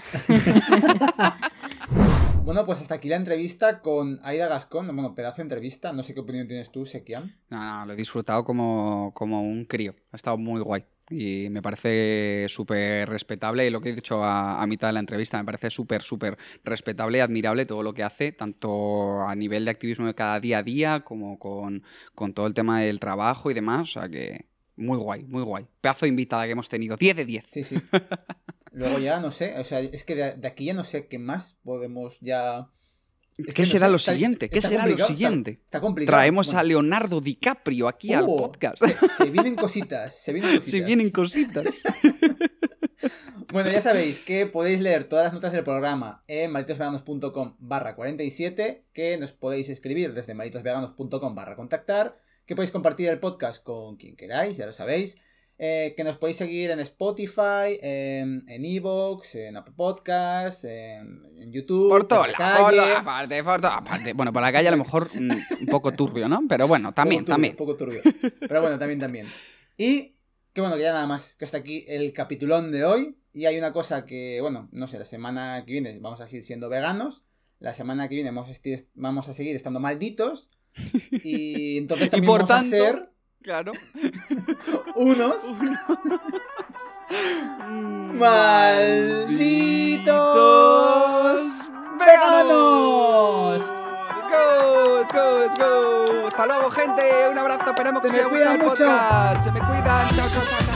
Bueno, pues hasta aquí la entrevista con Aida Gascón. Bueno, pedazo de entrevista. No sé qué opinión tienes tú, Sekian. No, lo he disfrutado como un crío. Ha estado muy guay. Y me parece súper respetable. Y lo que he dicho a mitad de la entrevista, me parece súper respetable y admirable todo lo que hace, tanto a nivel de activismo de cada día a día, como con todo el tema del trabajo y demás. O sea que muy guay, muy guay. Pedazo de invitada que hemos tenido. 10 de 10. Sí. Luego ya no sé, o sea, es que de aquí ya no sé qué más podemos ya... ¿Qué será lo siguiente? ¿Qué será lo siguiente? Está complicado. Traemos a Leonardo DiCaprio aquí al podcast. Se vienen cositas, Se vienen cositas. Bueno, ya sabéis que podéis leer todas las notas del programa en malditosveganos.com/47, que nos podéis escribir desde malditosveganos.com/contactar, que podéis compartir el podcast con quien queráis, ya lo sabéis, que nos podéis seguir en Spotify, en Evox, en Apple Podcasts, en YouTube, Por toda la calle. aparte. Bueno, por la calle a lo mejor un poco turbio, ¿no? Pero bueno, también. Un poco turbio. Pero bueno, también. Y que bueno, que ya nada más, que hasta aquí el capitulón de hoy. Y hay una cosa que, bueno, no sé, la semana que viene vamos a seguir siendo veganos. La semana que viene vamos a seguir estando malditos. Y entonces también por vamos tanto, a ser claro, unos malditos veganos. Let's go. Hasta luego, gente. Un abrazo. Esperemos que Se os me haya gustado cuidan el mucho. podcast. Se me cuidan. Chao.